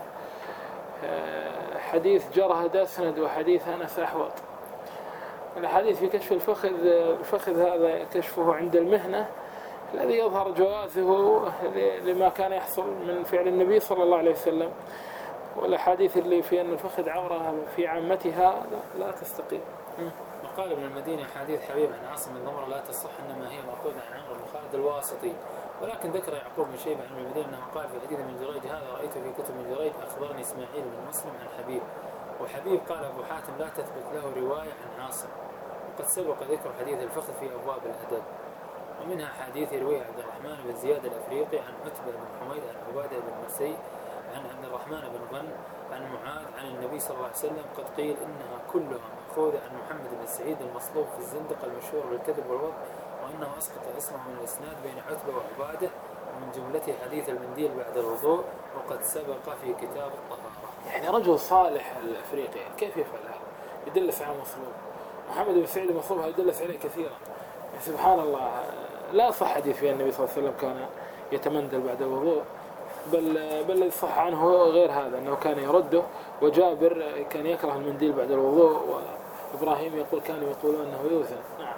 حديث جرهد أسند وحديث أنس أحوط. الحديث في كشف الفخذ هذا كشفه عند المهنة الذي يظهر جوازه لما كان يحصل من فعل النبي صلى الله عليه وسلم، والأحاديث اللي في أن الفخذ عورة في عامتها لا تستقيم. وقال ابن المديني حديث حبيب عن عاصم بن ضمرة لا تصح إنما هي مأخوذة عن عمرو بن خالد الواسطي، ولكن ذكر يعقوب بن شيبة عن ابن المديني أنه قال في حديث ابن جريج هذا رأيته في كتب ابن جريج أخبرني إسماعيل بن مسلم عن حبيب. وحبيب قال أبو حاتم لا تثبت له رواية عن عاصم، وقد سبق ذكر حديث الفخذ في أبواب الأدب. ومنها حديث يرويه عبد الرحمن بن زياد الأفريقي عن عتبة بن حميد عن عبادة بن مرسي عن عبد الرحمن بن غن عن معاذ عن النبي صلى الله عليه وسلم قد قيل إنها كلها مأخوذة عن محمد بن سعيد المصلوب في الزندق المشهور بالكذب والوضع، وأنه أسقط اسمه من الإسناد بين عتبة وعبادة، ومن جملته حديث المنديل بعد الوضوء وقد سبق في كتاب الطهارة. يعني رجل صالح الأفريقي كيف يفعل هذا؟ يدلس على مصلوب. محمد بن سعيد المصلوب يدلس عليه كثيرا. سبحان الله، لا صح حديث في النبي صلى الله عليه وسلم كان يتمندل بعد الوضوء، بل صح عنه غير هذا أنه كان يرده، وجابر كان يكره المنديل بعد الوضوء، وإبراهيم كانوا يقولون أنه يوثن. نعم.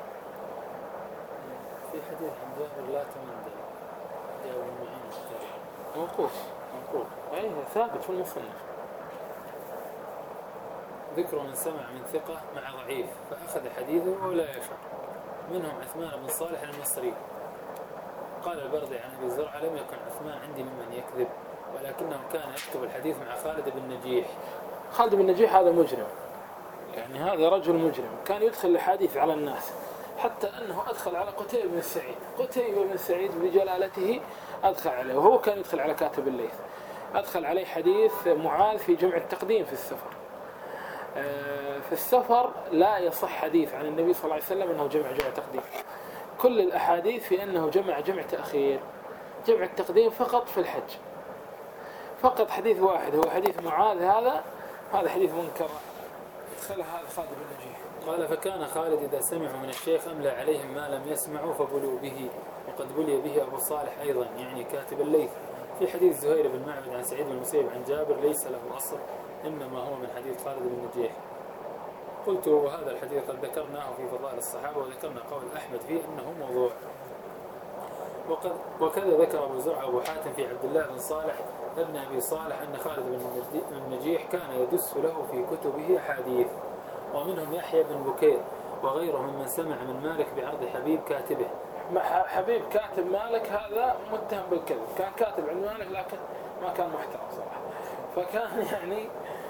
في حديث عن جابر لا تمندل جابر معين موقوف أي ثابت في المصنف. ذكر من سمع من ثقة مع ضعيف فأخذ حديثه ولا يشعر، منهم عثمان بن صالح المصري. قال البردي عن أبي زرعة لم يكن عثمان عندي ممن يكذب، ولكنه كان يكتب الحديث مع خالد بن نجيح. خالد بن نجيح هذا مجرم، يعني هذا رجل مجرم كان يدخل الحديث على الناس، حتى أنه أدخل على قتيبة بن سعيد بجلالته أدخل عليه، وهو كان يدخل على كاتب الليث، أدخل عليه حديث معاذ في جمع التقديم في السفر. في السفر لا يصح حديث عن النبي صلى الله عليه وسلم أنه جمع تقديم. كل الأحاديث في أنه جمع تأخير. جمع التقديم فقط في الحج، فقط حديث واحد هو حديث معاذ، هذا حديث منكر ادخلها هذا خالد بن نجيح. قال فكان خالد إذا سمعوا من الشيخ أملى عليهم ما لم يسمعوا فبلوا به، وقد بلي به أبو صالح أيضا يعني كاتب الليث. في حديث زهير بن معبد عن سعيد بن المسيب عن جابر ليس له أصل إنما هو من حديث خالد بن نجيح. قلت وهذا الحديث قد ذكرناه في فضائل الصحابة، وذكرنا قول أحمد فيه أنه موضوع. وكذا ذكر أبو زرع أبو حاتم في عبد الله بن صالح ابن أبي صالح أن خالد بن نجيح كان يدس له في كتبه حديث. ومنهم يحيى بن بكير وغيره ممن سمع من مالك بعرض حبيب كاتبه. حبيب كاتب مالك هذا متهم بالكذب، كان كاتب عن مالك لكن ما كان محترم صراحة، فكان يعني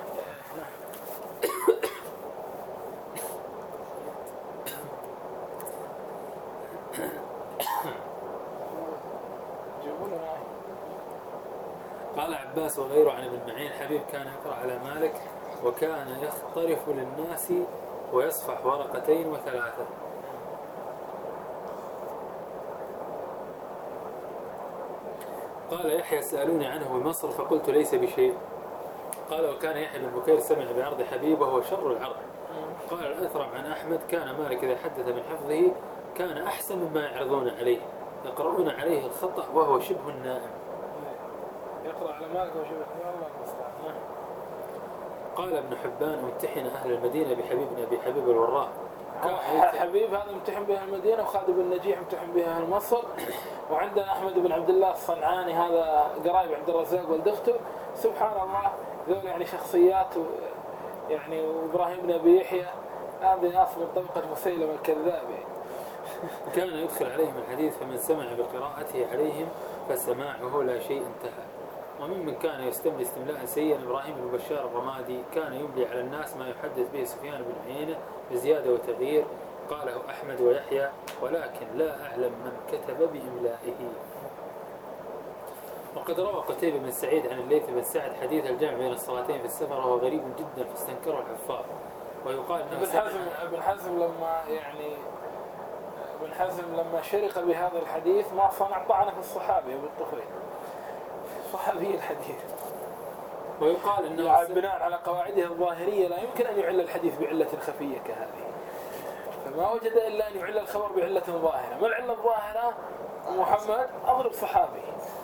قال عباس وغيره عن ابن معين حبيب كان يقرأ على مالك وكان يخترف للناس ويصفح ورقتين وثلاثة. قال يحيى سألوني عنه بمصر فقلت ليس بشيء. قال وكان يحيى بن بكير سمع بعرض حبيب وهو شر العرض. قال الأثرم عن أحمد كان مالك إذا حدث من حفظه كان أحسن مما يعرضون عليه، يقرؤون عليه الخطأ وهو شبه النائم. يقرأ على مالك وشبه النائم. قال ابن حبان امتحن أهل المدينة بحبيب بن أبي حبيب الوراء. حبيب هذا امتحن بها المدينة، وخالد بن نجيح امتحن بها أهل مصر. وعندنا أحمد بن عبد الله الصنعاني هذا قرايب عبد الرزاق ولد أخته. سبحان الله ذول يعني شخصيات يعني. وإبراهيم بن أبي يحيى هذه ناس من طبقة مسيلمة الكذاب يعني. كان يدخل عليهم الحديث فمن سمع بقراءته عليهم فسماعه لا شيء انتهى. وممن كان يستملي استملاء سيئا إبراهيم بن بشار الرمادي كان يملي على الناس ما يحدث به سفيان بن عيينة بزيادة وتغيير. قاله أحمد ويحيى ولكن لا أعلم من كتب بإملائه. وقد روى قتيبة بن سعيد عن الليث بن سعد حديث الجمع بين الصلاتين في السفر وهو غريب جدا فاستنكره الحفاظ. ويقال ابن حزم لما شرق بهذا الحديث ما صنع طعنه في الصحابي أبو الطفيل صحابي الحديث. ويقال انه يعني بناء على قواعده الظاهرية لا يمكن أن يعل الحديث بعلة خفية كهذه، فما وجد إلا أن يعل الخبر بعلة ظاهرة. ما العلة الظاهرة؟ محمد أضرب صحابي.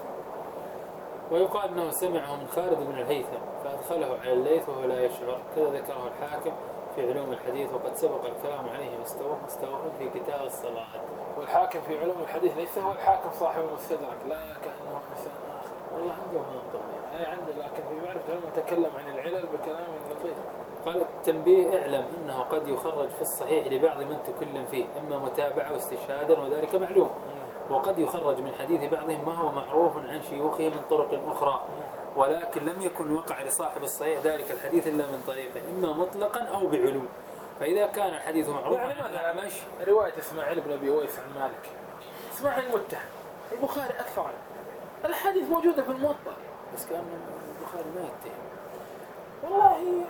ويقال أنه سمعه من خالد بن الهيثم فأدخله على الليث وهو لا يشعر، كذا ذكره الحاكم في علوم الحديث. وقد سبق الكلام عليه مستوى في كتاب الصلاة. والحاكم في علوم الحديث ليس هو الحاكم صاحب المستدرك، لا كأنه إنسان آخر. والله عنده منطق أي عنده، لكن في معرفة علم يتكلم عن العلل بكلام لطيف. قال التنبيه اعلم أنه قد يخرج في الصحيح لبعض من تكلم فيه إما متابعة واستشهادا وذلك معلوم، وقد يخرج من حديث بعضهم ما هو معروف عن شيوخه من طرق أخرى، ولكن لم يكن وقع لصاحب الصحيح ذلك الحديث إلا من طريقه إما مطلقا أو بعلوم. فإذا كان الحديث معروفا يعني مثلا رواية إسماعيل بن أبي أويس عن مالك، إسماعيل متهم، البخاري أكثر عنه، الحديث موجودة في الموطأ، بس كان البخاري ما يتهم. والله يعني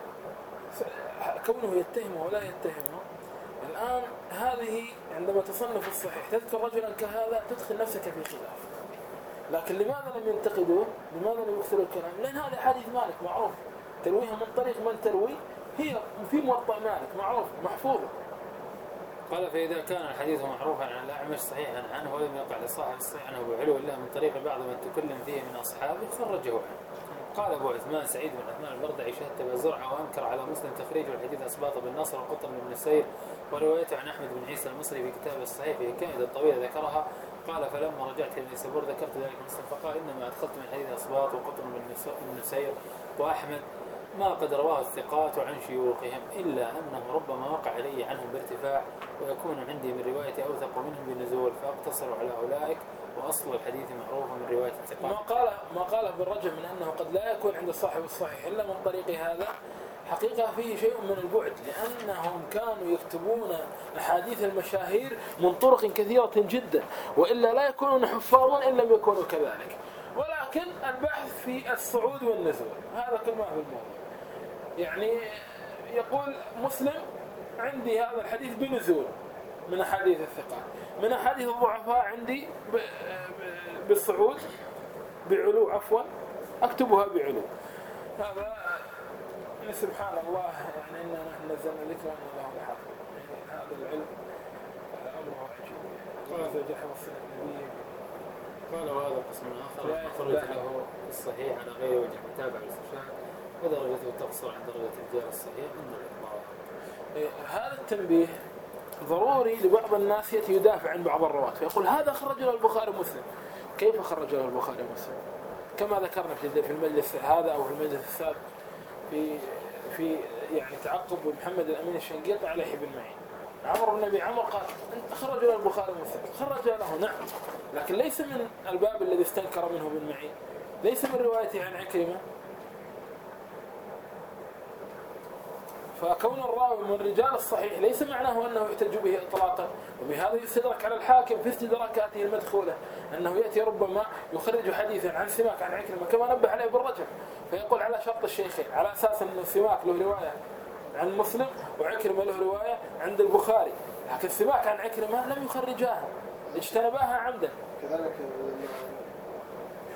كونه يتهمه ولا يتهمه. الآن هذه عندما تصنف الصحيح تذكر رجلا كهذا تدخل نفسك في خلاف. لكن لماذا لم ينتقدوه؟ لماذا لم يكثروا الكلام؟ لأن هذا حديث مالك معروف، ترويها من طريق من تروي هي في موطأ مالك معروف محفوظة. قال فإذا كان الحديث معروفا عن الأعمش صحيحا عنه ولم يقع لصاحب الصحيح عنه بعلو إلا من طريق بعض من تكلم فيه من أصحابه خرجه عنه. قال أبو عثمان سعيد بن عثمان البردعي شهدت بزرعة وأنكر على مسلم تخريج الحديث أسباط بن نصر وقطن بن نسير، وروايته عن أحمد بن عيسى المصري في كتاب الصحيح في حكاية طويلة ذكرها. قال فلما رجعت إلى نيسابور ذكرت ذلك مسلم فقال إنما أدخلت من حديث أسباط وقطن بن نسير وأحمد ما قد رواه الثقات عن شيوخهم إلا أنه ربما وقع علي عنهم بارتفاع ويكون عندي من رواية أوثق منهم بنزول فأقتصر على أولئك، وأصل الحديث معروف من رواية الثقات. ما قاله بالرجل من أنه قد لا يكون عند صاحب الصحيح إلا من طريق هذا حقيقة فيه شيء من البعد، لأنهم كانوا يكتبون أحاديث المشاهير من طرق كثيرة جدا، وإلا لا يكونون حفاظا إن لم يكونوا كذلك. ولكن البحث في الصعود والنزول هذا كل ما في الموضوع. يعني يقول مسلم عندي هذا الحديث بنزول من أحاديث الثقات، من أحاديث الضعفاء عندي بالصعود بعلو أكتبها بعلو. هذا يعني سبحان الله، يعني إننا نحن نزلنا ذكر وإنا له لحافظ. يعني هذا العلم أمره عجيب. الله عز وجل حفظ النبي. قال وهذا قسم آخر خرج له الصحيح على غير وجه متابعة الاستشهاد ودرجته تقصر عن درجة الرجال الصحيح عند الإخبار. هذا التنبيه ضروري لبعض الناس يأتي يدافع عن بعض الرواة فيقول هذا خرج له البخاري ومسلم. كيف خرج له البخاري ومسلم؟ كما ذكرنا في المجلس هذا أو في المجلس السابق في يعني تعقب محمد الأمين الشنقيطي على يحيى بن معين. عمرو بن أبي عمرو قال خرج له البخاري ومسلم، خرج له نعم، لكن ليس من الباب الذي استنكر منه بن معين، ليس من روايته عن عكرمة. فكون الراوي من رجال الصحيح ليس معناه أنه يحتج به إطلاقا، وبهذا يستدرك على الحاكم في استدراكاته المدخولة أنه يأتي ربما يخرج حديثا عن سماك عن عكرمة كما نبه عليه بالرجل، فيقول على شرط الشيخين على أساس أن سماك له رواية عن مسلم وعكرمة له رواية عند البخاري، لكن سماك عن عكرمة لم يخرجاها، اجتنباها عمدا. كذلك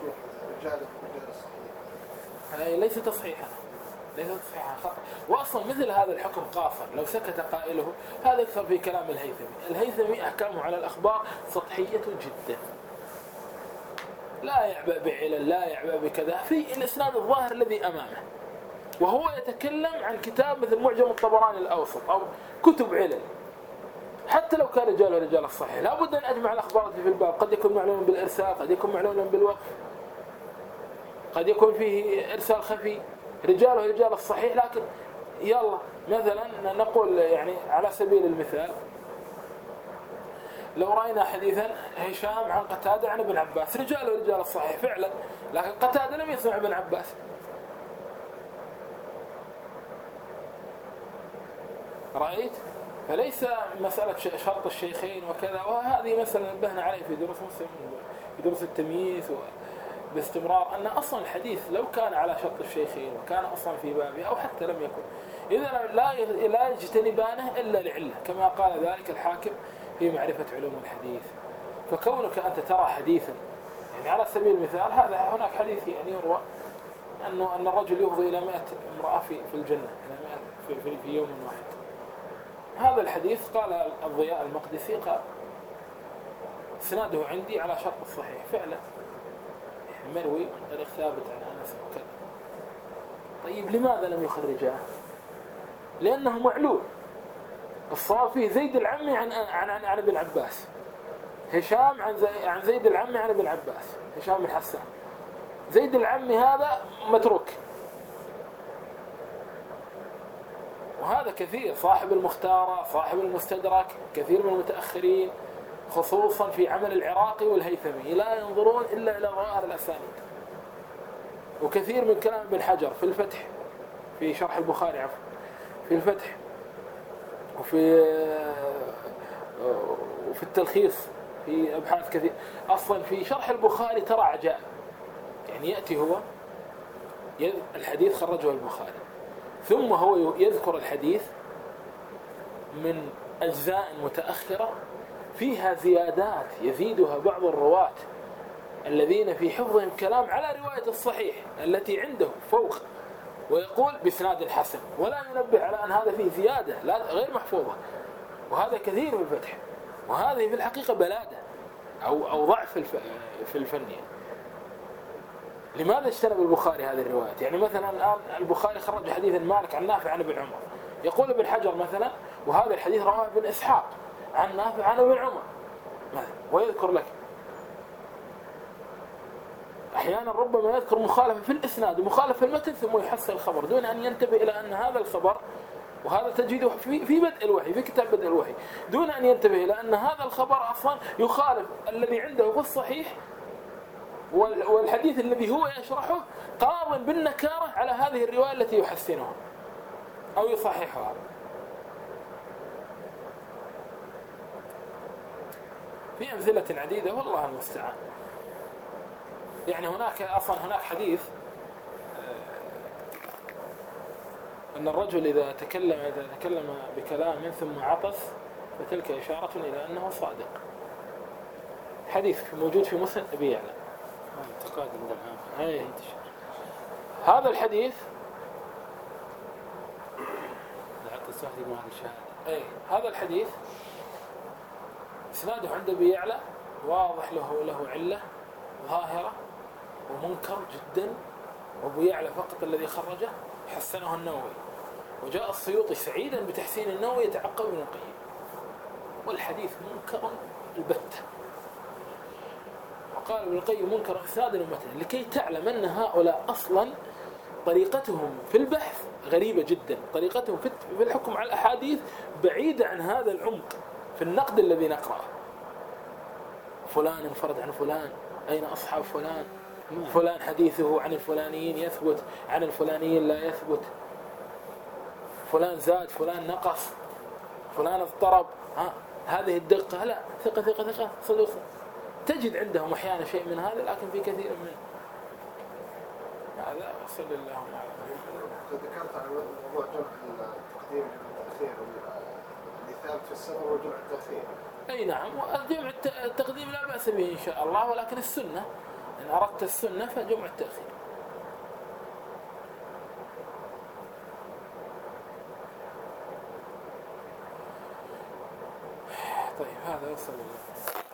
رجاله رجال الصحيح. هذه ليس تصحيحا، ليس تصحيحا خطأ. وأصلا مثل هذا الحكم قاصر لو سكت قائله. هذا أكثر في كلام الهيثمي أحكامه على الأخبار سطحية جدا، لا يعبأ بعلل، لا يعبأ بكذا في الإسناد الظاهر الذي أمامه، وهو يتكلم عن كتاب مثل معجم الطبراني الأوسط أو كتب علل، حتى لو كان رجاله رجال الصحيح لا بد أن أجمع الأخبار في الباب. قد يكون معلوما بالإرسال، قد يكون معلوما بالوقف، قد يكون فيه إرسال خفي، رجاله رجال الصحيح. لكن يلا مثلا نقول يعني على سبيل المثال لو رأينا حديثا هشام عن قتادة عن ابن عباس، رجاله رجال الصحيح فعلا، لكن قتادة لم يسمع ابن عباس. رأيت؟ فليس مسألة شرط الشيخين وكذا، وهذه مسألة نبهنا عليه في دروس مسلم في دروس التمييز باستمرار، أن أصلا الحديث لو كان على شرط الشيخين وكان أصلا في بابه أو حتى لم يكن، إذا لا يجتنبانه إلا لعلة، كما قال ذلك الحاكم في معرفة علوم الحديث. فكونك أنت ترى حديثا يعني على سبيل المثال هذا هناك حديث يعني يروى أن الرجل يفضي إلى 100 امرأة في الجنة، إلى 100 في يوم واحد. هذا الحديث قال الضياء المقدسي قال اسناده عندي على شرط الصحيح فعلا، مروي من طريق ثابت عن أنس وكذا. طيب لماذا لم يخرجاه؟ لأنه معلول. الصواب فيه زيد العمي عن ابن عباس، هشام عن زيد العمي عن ابن عباس، هشام بن حسان. زيد العمي هذا متروك، وهذا كثير، صاحب المختارة صاحب المستدرك كثير من المتأخرين خصوصا في عمل العراقي والهيثمي لا ينظرون إلا إلى ظواهر الأسانيد. وكثير من كلام ابن حجر في الفتح في شرح البخاري عفوا في الفتح وفي التلخيص في أبحاث كثير. أصلا في شرح البخاري ترى عجائب، يعني يأتي هو الحديث خرجه البخاري ثم هو يذكر الحديث من أجزاء متأخرة فيها زيادات يزيدها بعض الرواة الذين في حفظهم كلام على رواية الصحيح التي عنده فوق، ويقول بإسناد حسن، ولا ينبه على أن هذا فيه زيادة غير محفوظة. وهذا كثير في الفتح، وهذه في الحقيقة بلادة أو ضعف في الفن. لماذا اجتنب البخاري هذه الروايات؟ يعني مثلا الآن البخاري خرج حديثا مالك عن نافع عن ابن عمر، يقول ابن حجر مثلا وهذا الحديث رواه ابن إسحاق عن نافع عن ابن عمر مثلا، ويذكر لك أحيانا ربما يذكر مخالفة في الإسناد ومخالفة في المتن ثم يحصل الخبر دون أن ينتبه إلى أن هذا الخبر، وهذا تجده في بدء الوحي في كتاب بدء الوحي، دون أن ينتبه إلى أن هذا الخبر أصلا يخالف الذي عنده في الصحيح، والحديث الذي هو يشرحه قارن بالنكارة على هذه الرواية التي يحسنها أو يصححها. في أمثلة عديدة والله المستعان. يعني هناك حديث أن الرجل إذا تكلم بكلام ثم عطس فتلك إشارة إلى أنه صادق. حديث موجود في مسند أبي يعلى. هذا الحديث هذا الحديث إسناده عند أبي يعلى واضح له علة ظاهرة ومنكر جدا، وأبو يعلى فقط الذي خرجه حسنه النووي، وجاء السيوطي سعيدا بتحسين النووي يتعقب ابن القيم، والحديث منكر البتة. وقال ابن القيم منكر إسنادا ومتنا، لكي تعلم أن هؤلاء أصلا طريقتهم في البحث غريبة جدا، طريقتهم في الحكم على الأحاديث بعيدة عن هذا العمق في النقد الذي نقرأه. فلان انفرد عن فلان، أين أصحاب فلان؟ فلان حديثه عن الفلانيين يثبت، عن الفلانيين لا يثبت، فلان زاد فلان نقص، فلان اضطرب، هذه الدقة لا، ثقة صدوق. تجد عندهم أحيانا شيء من هذا، لكن في كثير منه هذا. صلى الله عليه وسلم. ذكرت عن موضوع جمع التقديم والتأخير اللي ثابت في السنة وجمع التأخير. أي نعم، وجمع التقديم لا بأس به إن شاء الله، ولكن السنة إن أردت السنة فجمع التأخير. طيب هذا وصل الله.